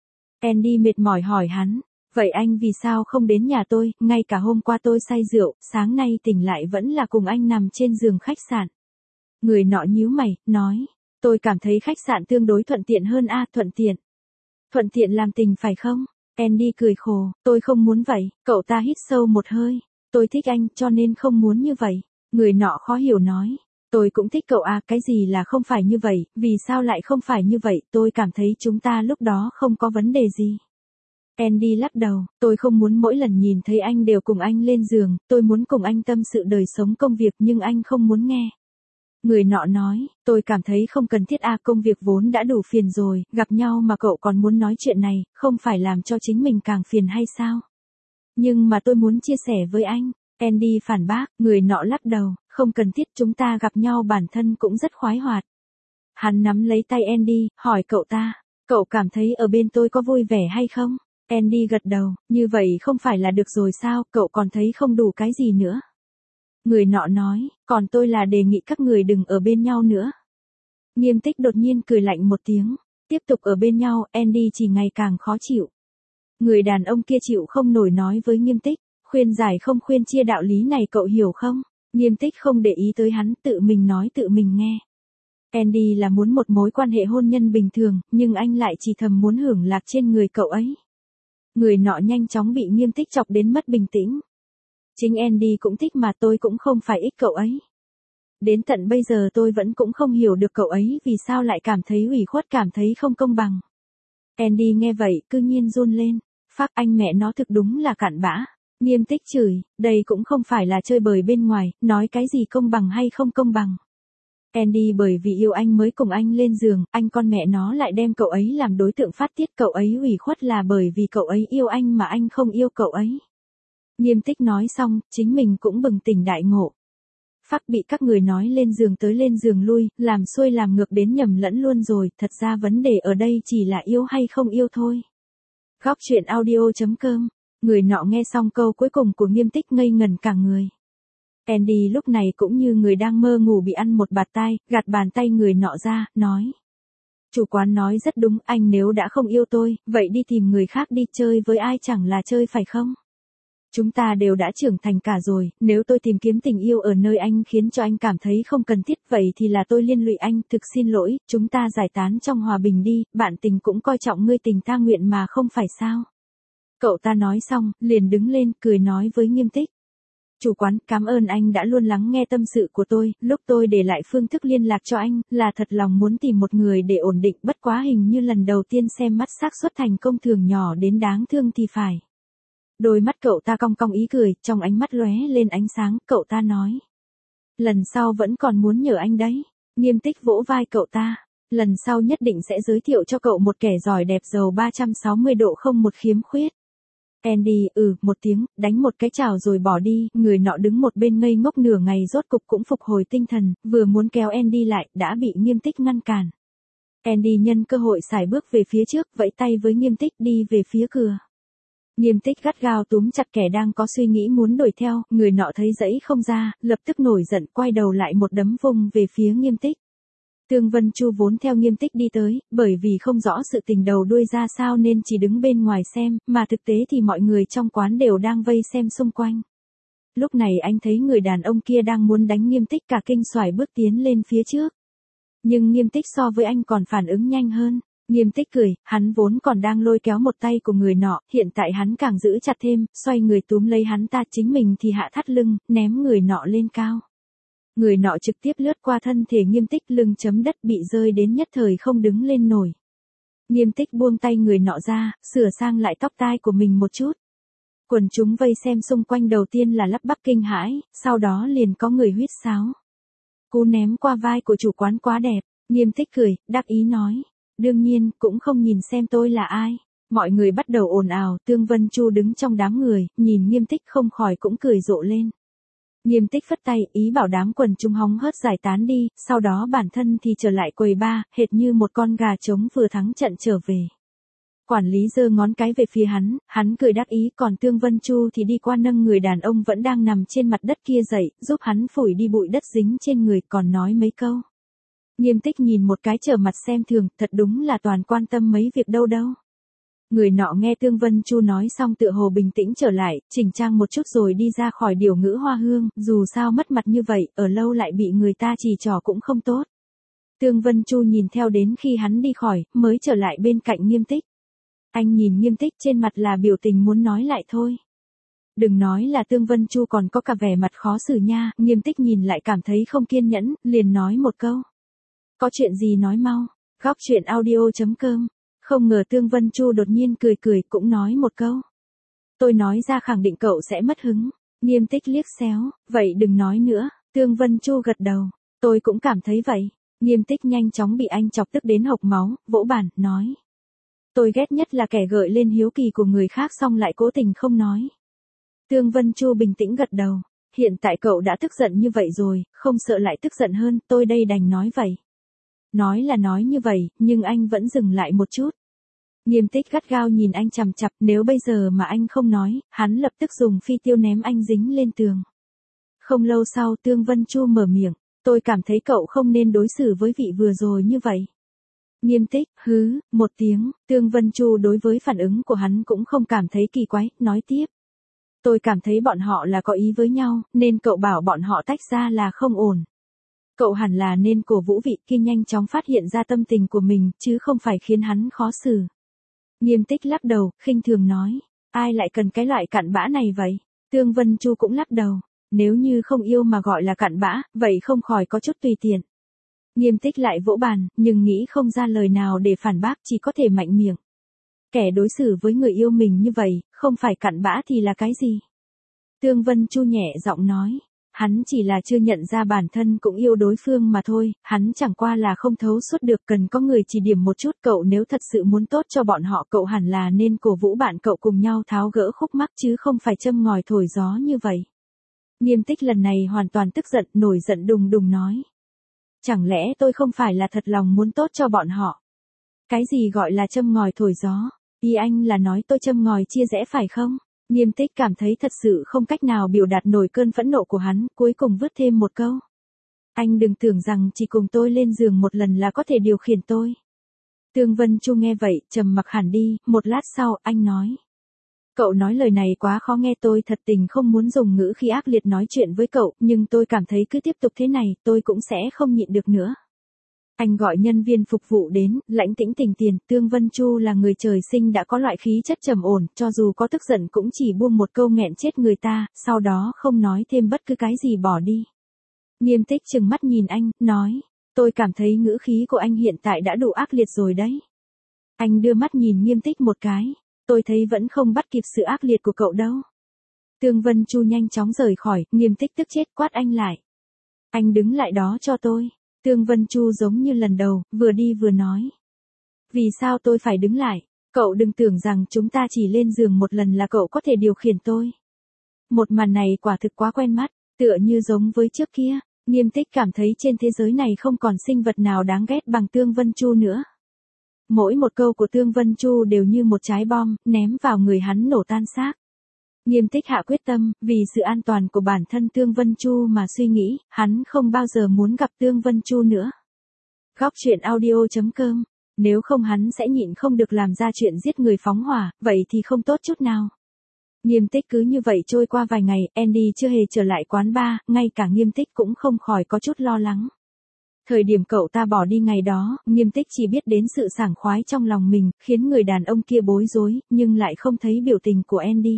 Andy mệt mỏi hỏi hắn. Vậy anh vì sao không đến nhà tôi, ngay cả hôm qua tôi say rượu, sáng nay tỉnh lại vẫn là cùng anh nằm trên giường khách sạn. Người nọ nhíu mày, nói. Tôi cảm thấy khách sạn tương đối thuận tiện hơn thuận tiện. Thuận tiện làm tình phải không? Andy cười khổ, tôi không muốn vậy. Cậu ta hít sâu một hơi. Tôi thích anh, cho nên không muốn như vậy. Người nọ khó hiểu nói. Tôi cũng thích cậu cái gì là không phải như vậy, vì sao lại không phải như vậy, tôi cảm thấy chúng ta lúc đó không có vấn đề gì. Andy lắc đầu, tôi không muốn mỗi lần nhìn thấy anh đều cùng anh lên giường, tôi muốn cùng anh tâm sự đời sống công việc nhưng anh không muốn nghe. Người nọ nói, tôi cảm thấy không cần thiết công việc vốn đã đủ phiền rồi, gặp nhau mà cậu còn muốn nói chuyện này, không phải làm cho chính mình càng phiền hay sao? Nhưng mà tôi muốn chia sẻ với anh. Andy phản bác, người nọ lắc đầu, không cần thiết, chúng ta gặp nhau bản thân cũng rất khoái hoạt. Hắn nắm lấy tay Andy, hỏi cậu ta, cậu cảm thấy ở bên tôi có vui vẻ hay không? Andy gật đầu, như vậy không phải là được rồi sao, cậu còn thấy không đủ cái gì nữa? Người nọ nói, còn tôi là đề nghị các người đừng ở bên nhau nữa. Nghiêm Tích đột nhiên cười lạnh một tiếng, tiếp tục ở bên nhau, Andy chỉ ngày càng khó chịu. Người đàn ông kia chịu không nổi nói với Nghiêm Tích, khuyên giải không khuyên chia đạo lý này cậu hiểu không? Nghiêm Tích không để ý tới hắn, tự mình nói tự mình nghe. Andy là muốn một mối quan hệ hôn nhân bình thường, nhưng anh lại chỉ thầm muốn hưởng lạc trên người cậu ấy. Người nọ nhanh chóng bị Nghiêm Tích chọc đến mất bình tĩnh. Chính Andy cũng thích mà tôi cũng không phải ích cậu ấy. Đến tận bây giờ tôi vẫn cũng không hiểu được cậu ấy vì sao lại cảm thấy ủy khuất, cảm thấy không công bằng. Andy nghe vậy, cư nhiên run lên. Phác, anh mẹ nó thực đúng là cặn bã. Nghiêm Tích chửi, đây cũng không phải là chơi bời bên ngoài, nói cái gì công bằng hay không công bằng. Andy bởi vì yêu anh mới cùng anh lên giường, anh con mẹ nó lại đem cậu ấy làm đối tượng phát tiết, cậu ấy ủy khuất là bởi vì cậu ấy yêu anh mà anh không yêu cậu ấy. Nghiêm Tích nói xong, chính mình cũng bừng tỉnh đại ngộ. Phác bị các người nói lên giường tới lên giường lui, làm xuôi làm ngược đến nhầm lẫn luôn rồi, thật ra vấn đề ở đây chỉ là yêu hay không yêu thôi. Góc truyện audio.com. Người nọ nghe xong câu cuối cùng của Nghiêm Tích ngây ngẩn cả người. Andy lúc này cũng như người đang mơ ngủ bị ăn một bạt tai, gạt bàn tay người nọ ra, nói. Chủ quán nói rất đúng, anh nếu đã không yêu tôi, vậy đi tìm người khác đi, chơi với ai chẳng là chơi phải không? Chúng ta đều đã trưởng thành cả rồi, nếu tôi tìm kiếm tình yêu ở nơi anh khiến cho anh cảm thấy không cần thiết, vậy thì là tôi liên lụy anh, thực xin lỗi, chúng ta giải tán trong hòa bình đi, bạn tình cũng coi trọng ngươi tình ta nguyện mà không phải sao? Cậu ta nói xong, liền đứng lên, cười nói với Nghiêm Tích. Chủ quán, cảm ơn anh đã luôn lắng nghe tâm sự của tôi, lúc tôi để lại phương thức liên lạc cho anh, là thật lòng muốn tìm một người để ổn định, bất quá hình như lần đầu tiên xem mắt xác suất thành công thường nhỏ đến đáng thương thì phải. Đôi mắt cậu ta cong cong ý cười, trong ánh mắt lóe lên ánh sáng, cậu ta nói. Lần sau vẫn còn muốn nhờ anh đấy. Nghiêm Tích vỗ vai cậu ta. Lần sau nhất định sẽ giới thiệu cho cậu một kẻ giỏi đẹp giàu 360 độ không một khiếm khuyết. Andy, một tiếng, đánh một cái chào rồi bỏ đi, người nọ đứng một bên ngây ngốc nửa ngày rốt cục cũng phục hồi tinh thần, vừa muốn kéo Andy lại, đã bị Nghiêm Tích ngăn cản. Andy nhân cơ hội xài bước về phía trước, vẫy tay với Nghiêm Tích đi về phía cửa. Nghiêm Tích gắt gao túm chặt kẻ đang có suy nghĩ muốn đuổi theo, người nọ thấy dãy không ra, lập tức nổi giận, quay đầu lại một đấm vung về phía Nghiêm Tích. Tương Vân Chu vốn theo Nghiêm Tích đi tới, bởi vì không rõ sự tình đầu đuôi ra sao nên chỉ đứng bên ngoài xem, mà thực tế thì mọi người trong quán đều đang vây xem xung quanh. Lúc này anh thấy người đàn ông kia đang muốn đánh Nghiêm Tích, cả kinh xoải bước tiến lên phía trước. Nhưng Nghiêm Tích so với anh còn phản ứng nhanh hơn. Nghiêm Tích cười, hắn vốn còn đang lôi kéo một tay của người nọ, hiện tại hắn càng giữ chặt thêm, xoay người túm lấy hắn ta, chính mình thì hạ thắt lưng, ném người nọ lên cao. Người nọ trực tiếp lướt qua thân thể Nghiêm Tích, lưng chấm đất, bị rơi đến nhất thời không đứng lên nổi. Nghiêm Tích buông tay người nọ ra, sửa sang lại tóc tai của mình một chút. Quần chúng vây xem xung quanh đầu tiên là lắp bắp kinh hãi, sau đó liền có người huýt sáo. Cú ném qua vai của chủ quán quá đẹp, Nghiêm Tích cười, đắc ý nói. Đương nhiên, cũng không nhìn xem tôi là ai. Mọi người bắt đầu ồn ào, Tương Vân Chu đứng trong đám người, nhìn Nghiêm Tích không khỏi cũng cười rộ lên. Nghiêm Tích phất tay, ý bảo đám quần chúng hóng hớt giải tán đi, sau đó bản thân thì trở lại quầy bar, hệt như một con gà trống vừa thắng trận trở về. Quản lý giơ ngón cái về phía hắn cười đắc ý, còn Tương Vân Chu thì đi qua nâng người đàn ông vẫn đang nằm trên mặt đất kia dậy, giúp hắn phủi đi bụi đất dính trên người, còn nói mấy câu. Nghiêm Tích nhìn một cái trở mặt xem thường, thật đúng là toàn quan tâm mấy việc đâu. Người nọ nghe Tương Vân Chu nói xong tựa hồ bình tĩnh trở lại, chỉnh trang một chút rồi đi ra khỏi điểu ngữ hoa hương, dù sao mất mặt như vậy, ở lâu lại bị người ta chỉ trỏ cũng không tốt. Tương Vân Chu nhìn theo đến khi hắn đi khỏi, mới trở lại bên cạnh Nghiêm Tích. Anh nhìn Nghiêm Tích trên mặt là biểu tình muốn nói lại thôi. Đừng nói là Tương Vân Chu còn có cả vẻ mặt khó xử nha, Nghiêm Tích nhìn lại cảm thấy không kiên nhẫn, liền nói một câu. Có chuyện gì nói mau, góc truyện audio.com. Không ngờ Tương Vân Chu đột nhiên cười cũng nói một câu. Tôi nói ra khẳng định cậu sẽ mất hứng. Nghiêm Tích liếc xéo, vậy đừng nói nữa. Tương Vân Chu gật đầu, tôi cũng cảm thấy vậy. Nghiêm Tích nhanh chóng bị anh chọc tức đến hộc máu, vỗ bàn, nói. Tôi ghét nhất là kẻ gợi lên hiếu kỳ của người khác xong lại cố tình không nói. Tương Vân Chu bình tĩnh gật đầu, hiện tại cậu đã tức giận như vậy rồi, không sợ lại tức giận hơn, tôi đây đành nói vậy. Nói là nói như vậy, nhưng anh vẫn dừng lại một chút. Nghiêm Tích gắt gao nhìn anh chằm chặp, nếu bây giờ mà anh không nói, hắn lập tức dùng phi tiêu ném anh dính lên tường. Không lâu sau Tương Vân Chu mở miệng, tôi cảm thấy cậu không nên đối xử với vị vừa rồi như vậy. Nghiêm Tích, một tiếng, Tương Vân Chu đối với phản ứng của hắn cũng không cảm thấy kỳ quái, nói tiếp. Tôi cảm thấy bọn họ là có ý với nhau, nên cậu bảo bọn họ tách ra là không ổn. Cậu hẳn là nên cổ vũ vị kia nhanh chóng phát hiện ra tâm tình của mình, chứ không phải khiến hắn khó xử. Nghiêm Tích lắc đầu, khinh thường nói, ai lại cần cái loại cặn bã này vậy? Tương Vân Chu cũng lắc đầu, Nếu như không yêu mà gọi là cặn bã, vậy không khỏi có chút tùy tiện. Nghiêm Tích lại vỗ bàn, nhưng nghĩ không ra lời nào để phản bác, chỉ có thể mạnh miệng. Kẻ đối xử với người yêu mình như vậy, không phải cặn bã thì là cái gì? Tương Vân Chu nhẹ giọng nói. Hắn chỉ là chưa nhận ra bản thân cũng yêu đối phương mà thôi, hắn chẳng qua là không thấu suốt được, cần có người chỉ điểm một chút. Cậu nếu thật sự muốn tốt cho bọn họ, cậu hẳn là nên cổ vũ bạn cậu cùng nhau tháo gỡ khúc mắc chứ không phải châm ngòi thổi gió như vậy. Nghiêm Tích lần này hoàn toàn tức giận, nổi giận đùng đùng nói. Chẳng lẽ tôi không phải là thật lòng muốn tốt cho bọn họ? Cái gì gọi là châm ngòi thổi gió? Ý anh là nói tôi châm ngòi chia rẽ phải không? Nghiêm Tích cảm thấy thật sự không cách nào biểu đạt nổi cơn phẫn nộ của hắn, cuối cùng vứt thêm một câu. Anh đừng tưởng rằng chỉ cùng tôi lên giường một lần là có thể điều khiển tôi. Tương Vân Chu nghe vậy, trầm mặc hẳn đi, một lát sau, anh nói. Cậu nói lời này quá khó nghe, tôi thật tình không muốn dùng ngữ khí ác liệt nói chuyện với cậu, nhưng tôi cảm thấy cứ tiếp tục thế này, tôi cũng sẽ không nhịn được nữa. Anh gọi nhân viên phục vụ đến, lãnh tĩnh tình tiền. Tương Vân Chu là người trời sinh đã có loại khí chất trầm ổn, cho dù có tức giận cũng chỉ buông một câu nghẹn chết người ta, sau đó không nói thêm bất cứ cái gì bỏ đi. Nghiêm Tích trừng mắt nhìn anh, nói, tôi cảm thấy ngữ khí của anh hiện tại đã đủ ác liệt rồi đấy. Anh đưa mắt nhìn Nghiêm Tích một cái, tôi thấy vẫn không bắt kịp sự ác liệt của cậu đâu. Tương Vân Chu nhanh chóng rời khỏi, Nghiêm Tích tức chết quát anh lại. Anh đứng lại đó cho tôi. Tương Vân Chu giống như lần đầu, vừa đi vừa nói. Vì sao tôi phải đứng lại? Cậu đừng tưởng rằng chúng ta chỉ lên giường một lần là cậu có thể điều khiển tôi. Một màn này quả thực quá quen mắt, tựa như giống với trước kia. Nghiêm Tích cảm thấy trên thế giới này không còn sinh vật nào đáng ghét bằng Tương Vân Chu nữa. Mỗi một câu của Tương Vân Chu đều như một trái bom, ném vào người hắn nổ tan xác. Nghiêm Tích hạ quyết tâm, vì sự an toàn của bản thân Tương Vân Chu mà suy nghĩ, hắn không bao giờ muốn gặp Tương Vân Chu nữa. Góc truyện audio.com. Nếu không hắn sẽ nhịn không được làm ra chuyện giết người phóng hỏa, vậy thì không tốt chút nào. Nghiêm Tích cứ như vậy trôi qua vài ngày, Andy chưa hề trở lại quán bar, ngay cả Nghiêm Tích cũng không khỏi có chút lo lắng. Thời điểm cậu ta bỏ đi ngày đó, Nghiêm Tích chỉ biết đến sự sảng khoái trong lòng mình, khiến người đàn ông kia bối rối, nhưng lại không thấy biểu tình của Andy.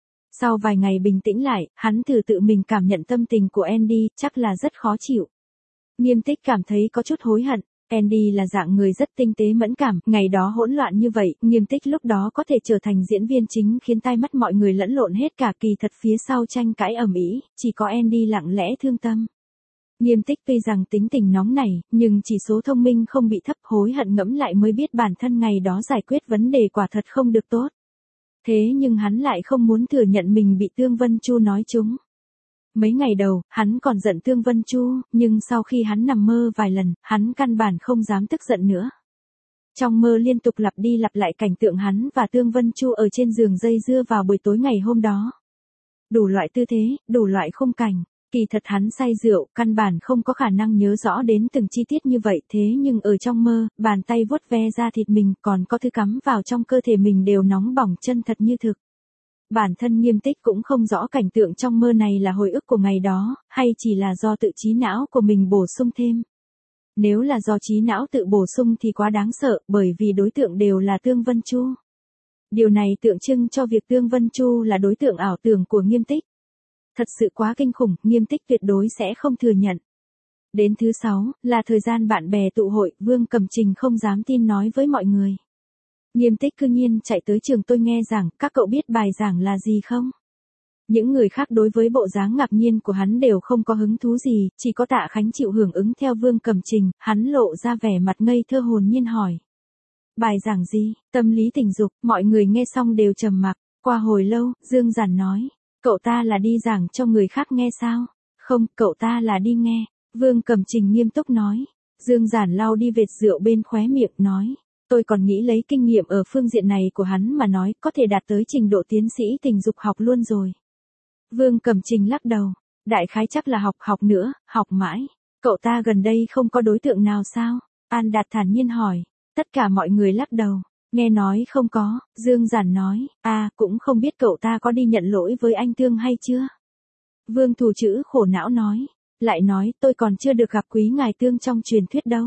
Sau vài ngày bình tĩnh lại, hắn thử tự mình cảm nhận tâm tình của Andy, chắc là rất khó chịu. Nghiêm Tích cảm thấy có chút hối hận. Andy là dạng người rất tinh tế mẫn cảm, ngày đó hỗn loạn như vậy, Nghiêm Tích lúc đó có thể trở thành diễn viên chính khiến tai mắt mọi người lẫn lộn hết cả, kỳ thật phía sau tranh cãi ầm ĩ, chỉ có Andy lặng lẽ thương tâm. Nghiêm Tích tuy rằng tính tình nóng nảy, nhưng chỉ số thông minh không bị thấp, hối hận ngẫm lại mới biết bản thân ngày đó giải quyết vấn đề quả thật không được tốt. Thế nhưng hắn lại không muốn thừa nhận mình bị Tương Vân Chu nói trúng. Mấy ngày đầu, hắn còn giận Tương Vân Chu, nhưng sau khi hắn nằm mơ vài lần, hắn căn bản không dám tức giận nữa. Trong mơ liên tục lặp đi lặp lại cảnh tượng hắn và Tương Vân Chu ở trên giường dây dưa vào buổi tối ngày hôm đó. Đủ loại tư thế, đủ loại khung cảnh. Kỳ thật hắn say rượu, căn bản không có khả năng nhớ rõ đến từng chi tiết như vậy, thế nhưng ở trong mơ, bàn tay vuốt ve da thịt mình, còn có thứ cắm vào trong cơ thể mình đều nóng bỏng chân thật như thực. Bản thân Nghiêm Tích cũng không rõ cảnh tượng trong mơ này là hồi ức của ngày đó, hay chỉ là do tự trí não của mình bổ sung thêm. Nếu là do trí não tự bổ sung thì quá đáng sợ, bởi vì đối tượng đều là Tương Vân Chu. Điều này tượng trưng cho việc Tương Vân Chu là đối tượng ảo tưởng của Nghiêm Tích. Thật sự quá kinh khủng, Nghiêm Tích tuyệt đối sẽ không thừa nhận. Đến thứ 6, là thời gian bạn bè tụ hội, Vương Cẩm Trình không dám tin nói với mọi người. Nghiêm Tích cư nhiên chạy tới trường tôi nghe giảng, các cậu biết bài giảng là gì không? Những người khác đối với bộ dáng ngạc nhiên của hắn đều không có hứng thú gì, chỉ có Tạ Khánh chịu hưởng ứng theo Vương Cẩm Trình, hắn lộ ra vẻ mặt ngây thơ hồn nhiên hỏi. Bài giảng gì? Tâm lý tình dục, mọi người nghe xong đều trầm mặc, qua hồi lâu, Dương Giản nói. Cậu ta là đi giảng cho người khác nghe sao? Không, cậu ta là đi nghe. Vương Cẩm Trình nghiêm túc nói. Dương Giản lau đi vệt rượu bên khóe miệng nói. Tôi còn nghĩ lấy kinh nghiệm ở phương diện này của hắn mà nói có thể đạt tới trình độ tiến sĩ tình dục học luôn rồi. Vương Cẩm Trình lắc đầu. Đại khái chắc là học nữa, học mãi. Cậu ta gần đây không có đối tượng nào sao? An Đạt thản nhiên hỏi. Tất cả mọi người lắc đầu. Nghe nói không có, Dương Giản nói, cũng không biết cậu ta có đi nhận lỗi với anh Tương hay chưa. Vương Thủ Chữ khổ não nói, lại nói tôi còn chưa được gặp quý ngài Tương trong truyền thuyết đâu.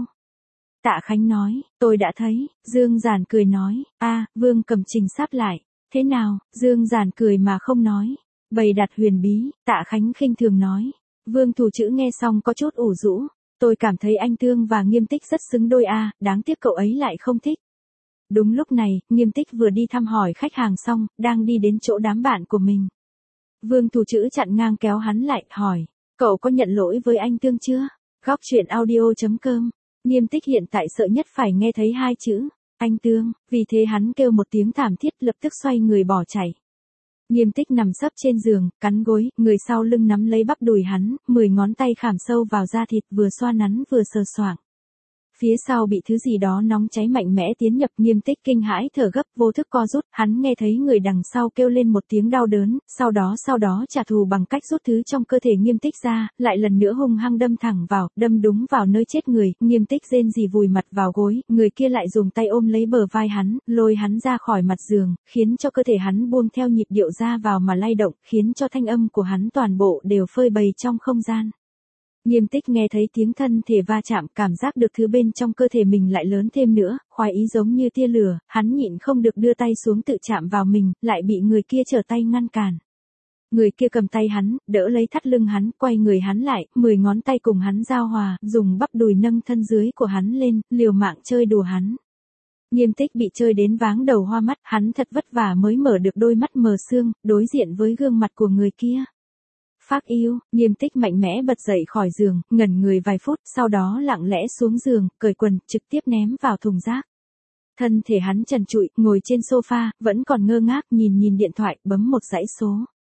Tạ Khánh nói, tôi đã thấy, Dương Giản cười nói, Vương Cẩm Trình sáp lại, thế nào, Dương Giản cười mà không nói. Bày đặt huyền bí, Tạ Khánh khinh thường nói. Vương Thủ Trữ nghe xong có chút ủ rũ. Tôi cảm thấy anh Tương và Nghiêm Tích rất xứng đôi a, đáng tiếc cậu ấy lại không thích. Đúng lúc này, Nghiêm Tích vừa đi thăm hỏi khách hàng xong, đang đi đến chỗ đám bạn của mình. Vương Thủ Trữ chặn ngang kéo hắn lại, hỏi. Cậu có nhận lỗi với anh Tương chưa? Góc chuyện audio.com. Nghiêm Tích hiện tại sợ nhất phải nghe thấy hai chữ. Anh Tương, vì thế hắn kêu một tiếng thảm thiết lập tức xoay người bỏ chạy. Nghiêm Tích nằm sấp trên giường, cắn gối, người sau lưng nắm lấy bắp đùi hắn, 10 ngón tay khảm sâu vào da thịt vừa xoa nắn vừa sờ soạng. Phía sau bị thứ gì đó nóng cháy mạnh mẽ tiến nhập, Nghiêm Tích kinh hãi thở gấp, vô thức co rút, hắn nghe thấy người đằng sau kêu lên một tiếng đau đớn, sau đó trả thù bằng cách rút thứ trong cơ thể Nghiêm Tích ra, lại lần nữa hung hăng đâm thẳng vào, đâm đúng vào nơi chết người, Nghiêm Tích rên rỉ vùi mặt vào gối, người kia lại dùng tay ôm lấy bờ vai hắn, lôi hắn ra khỏi mặt giường, khiến cho cơ thể hắn buông theo nhịp điệu ra vào mà lay động, khiến cho thanh âm của hắn toàn bộ đều phơi bày trong không gian. Nghiêm Tích nghe thấy tiếng thân thể va chạm, cảm giác được thứ bên trong cơ thể mình lại lớn thêm nữa, khoái ý giống như tia lửa, hắn nhịn không được đưa tay xuống tự chạm vào mình, lại bị người kia trở tay ngăn cản. Người kia cầm tay hắn, đỡ lấy thắt lưng hắn, quay người hắn lại, 10 ngón tay cùng hắn giao hòa, dùng bắp đùi nâng thân dưới của hắn lên, liều mạng chơi đùa hắn. Nghiêm Tích bị chơi đến váng đầu hoa mắt, hắn thật vất vả mới mở được đôi mắt mờ sương, đối diện với gương mặt của người kia. Phác yêu, Nghiêm Tích mạnh mẽ bật dậy khỏi giường, ngẩn người vài phút, sau đó lặng lẽ xuống giường, cởi quần, trực tiếp ném vào thùng rác. Thân thể hắn trần trụi, ngồi trên sofa, vẫn còn ngơ ngác nhìn điện thoại, bấm một dãy số.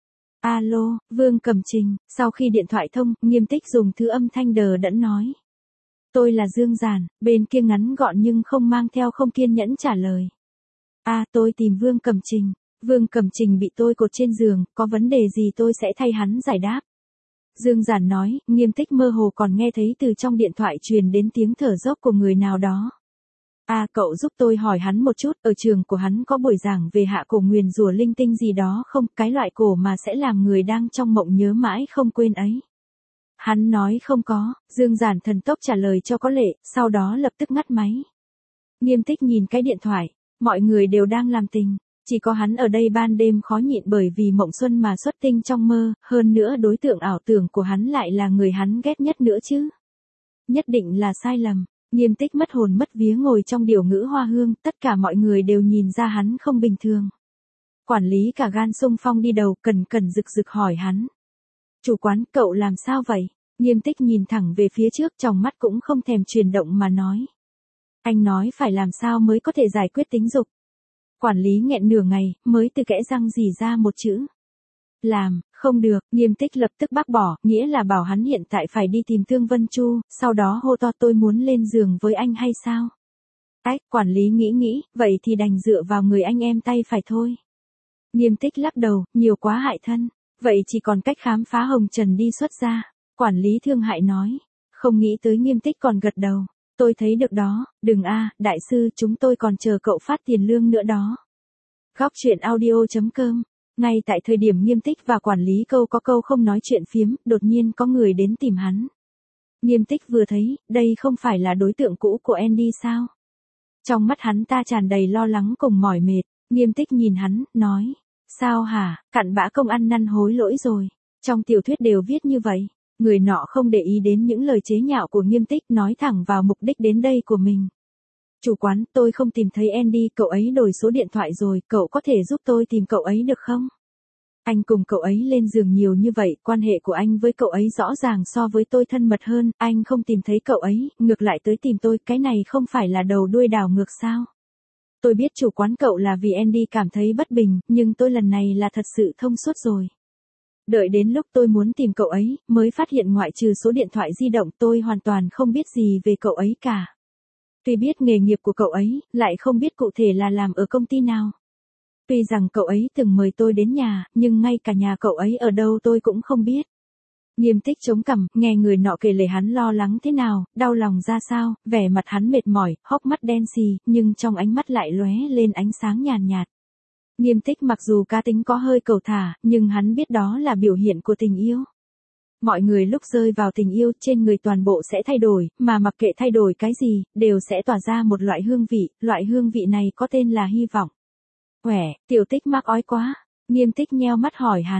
Alo, Vương Cẩm Trình, sau khi điện thoại thông, Nghiêm Tích dùng thứ âm thanh đờ đẫn nói. Tôi là Dương Giản, bên kia ngắn gọn nhưng không mang theo không kiên nhẫn trả lời. Tôi tìm Vương Cẩm Trình. Vương Cẩm Trình bị tôi cột trên giường, có vấn đề gì tôi sẽ thay hắn giải đáp. Dương Giản nói, Nghiêm Tích mơ hồ còn nghe thấy từ trong điện thoại truyền đến tiếng thở dốc của người nào đó. Cậu giúp tôi hỏi hắn một chút, ở trường của hắn có buổi giảng về hạ cổ nguyền rủa linh tinh gì đó không, cái loại cổ mà sẽ làm người đang trong mộng nhớ mãi không quên ấy. Hắn nói không có, Dương Giản thần tốc trả lời cho có lệ, sau đó lập tức ngắt máy. Nghiêm Tích nhìn cái điện thoại, mọi người đều đang làm tình. Chỉ có hắn ở đây ban đêm khó nhịn bởi vì mộng xuân mà xuất tinh trong mơ, hơn nữa đối tượng ảo tưởng của hắn lại là người hắn ghét nhất nữa chứ. Nhất định là sai lầm. Nghiêm Tích mất hồn mất vía ngồi trong điểu ngữ hoa hương, tất cả mọi người đều nhìn ra hắn không bình thường. Quản lý cả gan xung phong đi đầu, cần rực rực hỏi hắn. Chủ quán, cậu làm sao vậy? Nghiêm Tích nhìn thẳng về phía trước, trong mắt cũng không thèm chuyển động mà nói. Anh nói phải làm sao mới có thể giải quyết tính dục. Quản lý nghẹn nửa ngày, mới từ kẽ răng rỉ ra một chữ. Làm, không được, Nghiêm Tích lập tức bác bỏ, nghĩa là bảo hắn hiện tại phải đi tìm Thương Vân Chu, sau đó hô to tôi muốn lên giường với anh hay sao? Quản lý nghĩ, vậy thì đành dựa vào người anh em tay phải thôi. Nghiêm Tích lắc đầu, nhiều quá hại thân, vậy chỉ còn cách khám phá hồng trần đi xuất ra. Quản lý thương hại nói, không nghĩ tới Nghiêm Tích còn gật đầu. Tôi thấy được đó, đừng đại sư, chúng tôi còn chờ cậu phát tiền lương nữa đó. Góc chuyện audio.com. Ngay tại thời điểm Nghiêm Tích và quản lý câu có câu không nói chuyện phiếm, đột nhiên có người đến tìm hắn. Nghiêm Tích vừa thấy, đây không phải là đối tượng cũ của Andy sao? Trong mắt hắn ta tràn đầy lo lắng cùng mỏi mệt, Nghiêm Tích nhìn hắn, nói. Sao hả, cặn bã công ăn năn hối lỗi rồi. Trong tiểu thuyết đều viết như vậy. Người nọ không để ý đến những lời chế nhạo của Nghiêm Tích, nói thẳng vào mục đích đến đây của mình. Chủ quán, tôi không tìm thấy Andy, cậu ấy đổi số điện thoại rồi, cậu có thể giúp tôi tìm cậu ấy được không? Anh cùng cậu ấy lên giường nhiều như vậy, quan hệ của anh với cậu ấy rõ ràng so với tôi thân mật hơn, anh không tìm thấy cậu ấy, ngược lại tới tìm tôi, cái này không phải là đầu đuôi đảo ngược sao? Tôi biết chủ quán cậu là vì Andy cảm thấy bất bình, nhưng tôi lần này là thật sự thông suốt rồi. Đợi đến lúc tôi muốn tìm cậu ấy, mới phát hiện ngoại trừ số điện thoại di động tôi hoàn toàn không biết gì về cậu ấy cả. Tuy biết nghề nghiệp của cậu ấy, lại không biết cụ thể là làm ở công ty nào. Tuy rằng cậu ấy từng mời tôi đến nhà, nhưng ngay cả nhà cậu ấy ở đâu tôi cũng không biết. Nghiêm Tích chống cằm, nghe người nọ kể lể hắn lo lắng thế nào, đau lòng ra sao, vẻ mặt hắn mệt mỏi, hốc mắt đen xì, nhưng trong ánh mắt lại lóe lên ánh sáng nhàn nhạt. Nghiêm Tích mặc dù cá tính có hơi cầu thả, nhưng hắn biết đó là biểu hiện của tình yêu. Mọi người lúc rơi vào tình yêu trên người toàn bộ sẽ thay đổi, mà mặc kệ thay đổi cái gì, đều sẽ tỏa ra một loại hương vị, loại hương vị này có tên là hy vọng. Tiểu Tích mắc ói quá, Nghiêm Tích nheo mắt hỏi hắn,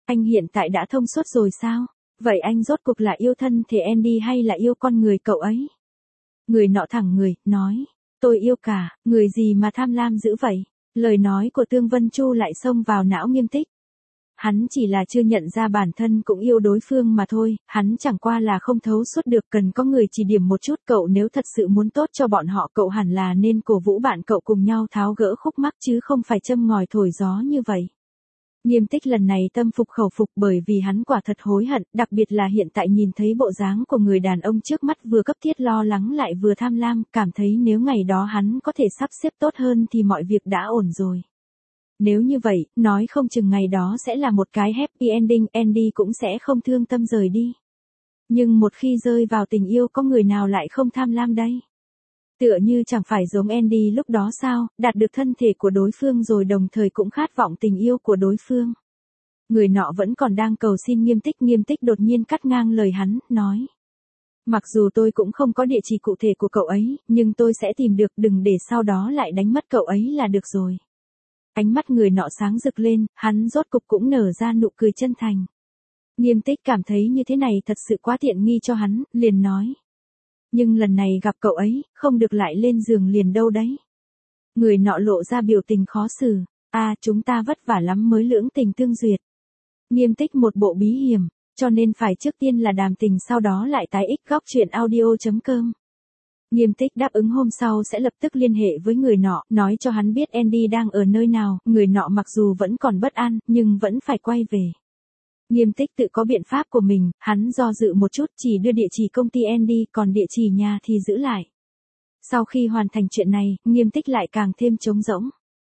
Anh hiện tại đã thông suốt rồi sao? Vậy anh rốt cuộc là yêu thân thể Andy hay là yêu con người cậu ấy? Người nọ thẳng người, nói. Tôi yêu cả, người gì mà tham lam dữ vậy? Lời nói của Tương Vân Chu lại xông vào não Nghiêm Tích. Hắn chỉ là chưa nhận ra bản thân cũng yêu đối phương mà thôi, hắn chẳng qua là không thấu suốt được, cần có người chỉ điểm một chút. Cậu nếu thật sự muốn tốt cho bọn họ, cậu hẳn là nên cổ vũ bạn cậu cùng nhau tháo gỡ khúc mắc chứ không phải châm ngòi thổi gió như vậy. Nghiêm Tích lần này tâm phục khẩu phục, bởi vì hắn quả thật hối hận, đặc biệt là hiện tại nhìn thấy bộ dáng của người đàn ông trước mắt vừa cấp thiết lo lắng lại vừa tham lam, cảm thấy nếu ngày đó hắn có thể sắp xếp tốt hơn thì mọi việc đã ổn rồi. Nếu như vậy, nói không chừng ngày đó sẽ là một cái happy ending, Andy cũng sẽ không thương tâm rời đi. Nhưng một khi rơi vào tình yêu, có người nào lại không tham lam đây? Tựa như chẳng phải giống Andy lúc đó sao, đạt được thân thể của đối phương rồi đồng thời cũng khát vọng tình yêu của đối phương. Người nọ vẫn còn đang cầu xin Nghiêm Tích đột nhiên cắt ngang lời hắn, nói. Mặc dù tôi cũng không có địa chỉ cụ thể của cậu ấy, nhưng tôi sẽ tìm được, đừng để sau đó lại đánh mất cậu ấy là được rồi. Ánh mắt người nọ sáng rực lên, hắn rốt cục cũng nở ra nụ cười chân thành. Nghiêm Tích cảm thấy như thế này thật sự quá tiện nghi cho hắn, liền nói. Nhưng lần này gặp cậu ấy, không được lại lên giường liền đâu đấy. Người nọ lộ ra biểu tình khó xử. Chúng ta vất vả lắm mới lưỡng tình tương duyệt. Nghiêm Tích một bộ bí hiểm, cho nên phải trước tiên là đàm tình sau đó lại tái ích. Góc truyện audio.com. Nghiêm Tích đáp ứng hôm sau sẽ lập tức liên hệ với người nọ, nói cho hắn biết Andy đang ở nơi nào. Người nọ mặc dù vẫn còn bất an, nhưng vẫn phải quay về. Nghiêm Tích tự có biện pháp của mình, hắn do dự một chút chỉ đưa địa chỉ công ty Andy, còn địa chỉ nhà thì giữ lại. Sau khi hoàn thành chuyện này, Nghiêm Tích lại càng thêm trống rỗng.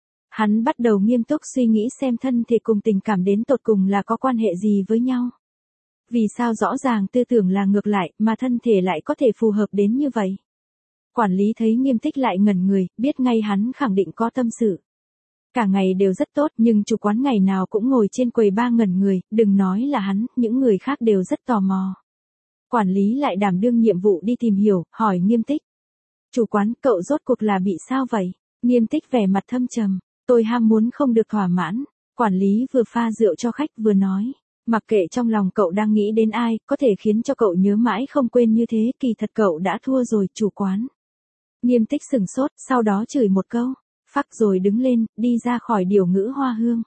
Hắn bắt đầu nghiêm túc suy nghĩ xem thân thể cùng tình cảm đến tột cùng là có quan hệ gì với nhau. Vì sao rõ ràng tư tưởng là ngược lại, mà thân thể lại có thể phù hợp đến như vậy? Quản lý thấy Nghiêm Tích lại ngẩn người, biết ngay hắn khẳng định có tâm sự. Cả ngày đều rất tốt, nhưng chủ quán ngày nào cũng ngồi trên quầy ba ngẩn người, đừng nói là hắn, những người khác đều rất tò mò. Quản lý lại đảm đương nhiệm vụ đi tìm hiểu, hỏi Nghiêm Tích. Chủ quán, cậu rốt cuộc là bị sao vậy? Nghiêm Tích vẻ mặt thâm trầm. Tôi ham muốn không được thỏa mãn. Quản lý vừa pha rượu cho khách vừa nói. Mặc kệ trong lòng cậu đang nghĩ đến ai, có thể khiến cho cậu nhớ mãi không quên như thế, kỳ thật cậu đã thua rồi, chủ quán. Nghiêm Tích sửng sốt, sau đó chửi một câu. Phắc rồi đứng lên, đi ra khỏi điểu ngữ hoa hương.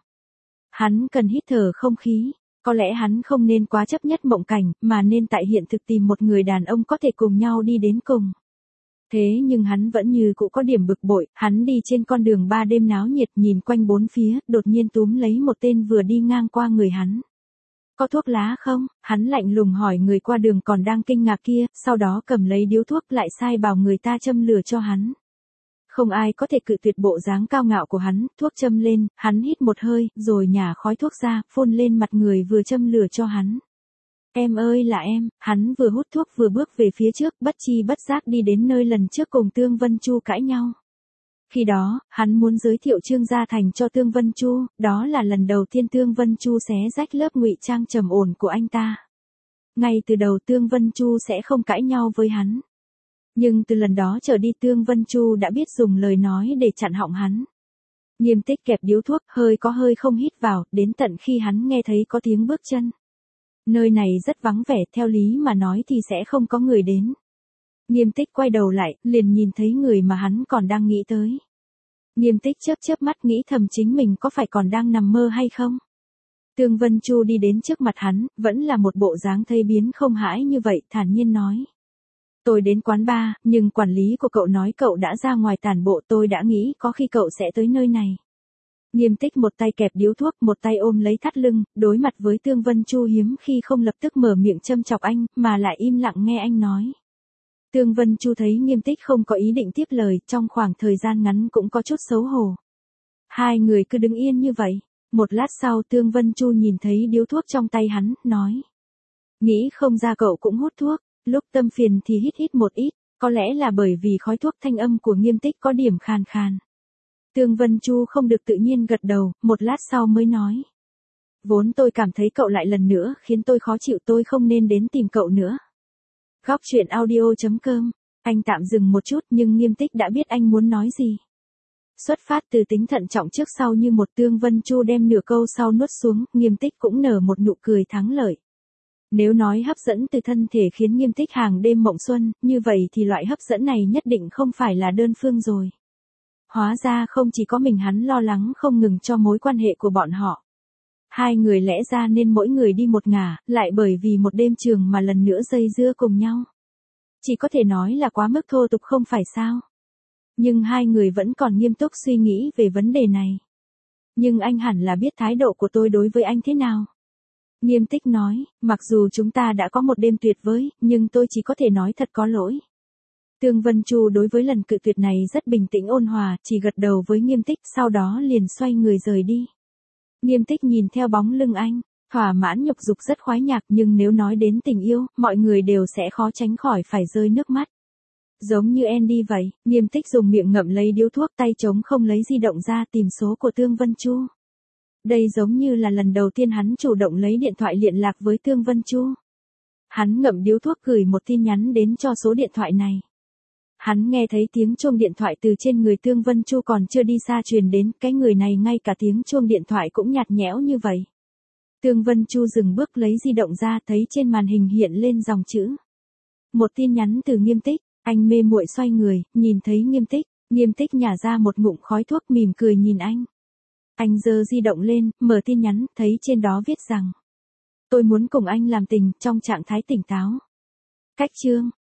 Hắn cần hít thở không khí. Có lẽ hắn không nên quá chấp nhất mộng cảnh, mà nên tại hiện thực tìm một người đàn ông có thể cùng nhau đi đến cùng. Thế nhưng hắn vẫn như cũ có điểm bực bội, hắn đi trên con đường ba đêm náo nhiệt nhìn quanh bốn phía, đột nhiên túm lấy một tên vừa đi ngang qua người hắn. Có thuốc lá không? Hắn lạnh lùng hỏi người qua đường còn đang kinh ngạc kia, sau đó cầm lấy điếu thuốc lại sai bảo người ta châm lửa cho hắn. Không ai có thể cự tuyệt bộ dáng cao ngạo của hắn, thuốc châm lên, hắn hít một hơi, rồi nhả khói thuốc ra, phun lên mặt người vừa châm lửa cho hắn. Em ơi là em, hắn vừa hút thuốc vừa bước về phía trước, bất chi bất giác đi đến nơi lần trước cùng Tương Vân Chu cãi nhau. Khi đó, hắn muốn giới thiệu Trương Gia Thành cho Tương Vân Chu, đó là lần đầu tiên Tương Vân Chu xé rách lớp ngụy trang trầm ổn của anh ta. Ngay từ đầu Tương Vân Chu sẽ không cãi nhau với hắn. Nhưng từ lần đó trở đi Tương Vân Chu đã biết dùng lời nói để chặn họng hắn. Nghiêm Tích kẹp điếu thuốc, hơi có hơi không hít vào, đến tận khi hắn nghe thấy có tiếng bước chân. Nơi này rất vắng vẻ, theo lý mà nói thì sẽ không có người đến. Nghiêm Tích quay đầu lại, liền nhìn thấy người mà hắn còn đang nghĩ tới. Nghiêm Tích chớp mắt nghĩ thầm chính mình có phải còn đang nằm mơ hay không? Tương Vân Chu đi đến trước mặt hắn, vẫn là một bộ dáng thây biến không hãi như vậy, thản nhiên nói. Tôi đến quán bar, nhưng quản lý của cậu nói cậu đã ra ngoài tản bộ, tôi đã nghĩ có khi cậu sẽ tới nơi này. Nghiêm Tích một tay kẹp điếu thuốc, một tay ôm lấy thắt lưng, đối mặt với Tương Vân Chu hiếm khi không lập tức mở miệng châm chọc anh, mà lại im lặng nghe anh nói. Tương Vân Chu thấy Nghiêm Tích không có ý định tiếp lời, trong khoảng thời gian ngắn cũng có chút xấu hổ. Hai người cứ đứng yên như vậy. Một lát sau Tương Vân Chu nhìn thấy điếu thuốc trong tay hắn, nói. Nghĩ không ra cậu cũng hút thuốc, lúc tâm phiền thì hít một ít, có lẽ là bởi vì khói thuốc thanh âm của Nghiêm Tích có điểm khàn khàn. Tương Vân Chu không được tự nhiên gật đầu, một lát sau mới nói. Vốn tôi cảm thấy cậu lại lần nữa khiến tôi khó chịu, tôi không nên đến tìm cậu nữa. Góc truyện audio.com, anh tạm dừng một chút nhưng Nghiêm Tích đã biết anh muốn nói gì. Xuất phát từ tính thận trọng trước sau như một, Tương Vân Chu đem nửa câu sau nuốt xuống, Nghiêm Tích cũng nở một nụ cười thắng lợi. Nếu nói hấp dẫn từ thân thể khiến Nghiêm Tích hàng đêm mộng xuân, như vậy thì loại hấp dẫn này nhất định không phải là đơn phương rồi. Hóa ra không chỉ có mình hắn lo lắng không ngừng cho mối quan hệ của bọn họ. Hai người lẽ ra nên mỗi người đi một ngả, lại bởi vì một đêm trường mà lần nữa dây dưa cùng nhau. Chỉ có thể nói là quá mức thô tục không phải sao. Nhưng hai người vẫn còn nghiêm túc suy nghĩ về vấn đề này. Nhưng anh hẳn là biết thái độ của tôi đối với anh thế nào. Nghiêm Tích nói, mặc dù chúng ta đã có một đêm tuyệt vời, nhưng tôi chỉ có thể nói thật có lỗi. Tương Vân Chu đối với lần cự tuyệt này rất bình tĩnh ôn hòa, chỉ gật đầu với Nghiêm Tích, sau đó liền xoay người rời đi. Nghiêm Tích nhìn theo bóng lưng anh, thỏa mãn nhục dục rất khoái nhạc, nhưng nếu nói đến tình yêu, mọi người đều sẽ khó tránh khỏi phải rơi nước mắt. Giống như Andy vậy, Nghiêm Tích dùng miệng ngậm lấy điếu thuốc, tay trống không lấy di động ra tìm số của Tương Vân Chu. Đây giống như là lần đầu tiên hắn chủ động lấy điện thoại liên lạc với Tương Vân Chu. Hắn ngậm điếu thuốc gửi một tin nhắn đến cho số điện thoại này. Hắn nghe thấy tiếng chuông điện thoại từ trên người Tương Vân Chu còn chưa đi xa truyền đến, cái người này ngay cả tiếng chuông điện thoại cũng nhạt nhẽo như vậy. Tương Vân Chu dừng bước lấy di động ra, thấy trên màn hình hiện lên dòng chữ. Một tin nhắn từ Nghiêm Tích, anh mê muội xoay người, nhìn thấy Nghiêm Tích nhả ra một ngụm khói thuốc mỉm cười nhìn anh. Anh giơ di động lên, mở tin nhắn, thấy trên đó viết rằng. Tôi muốn cùng anh làm tình, trong trạng thái tỉnh táo. Cách chương.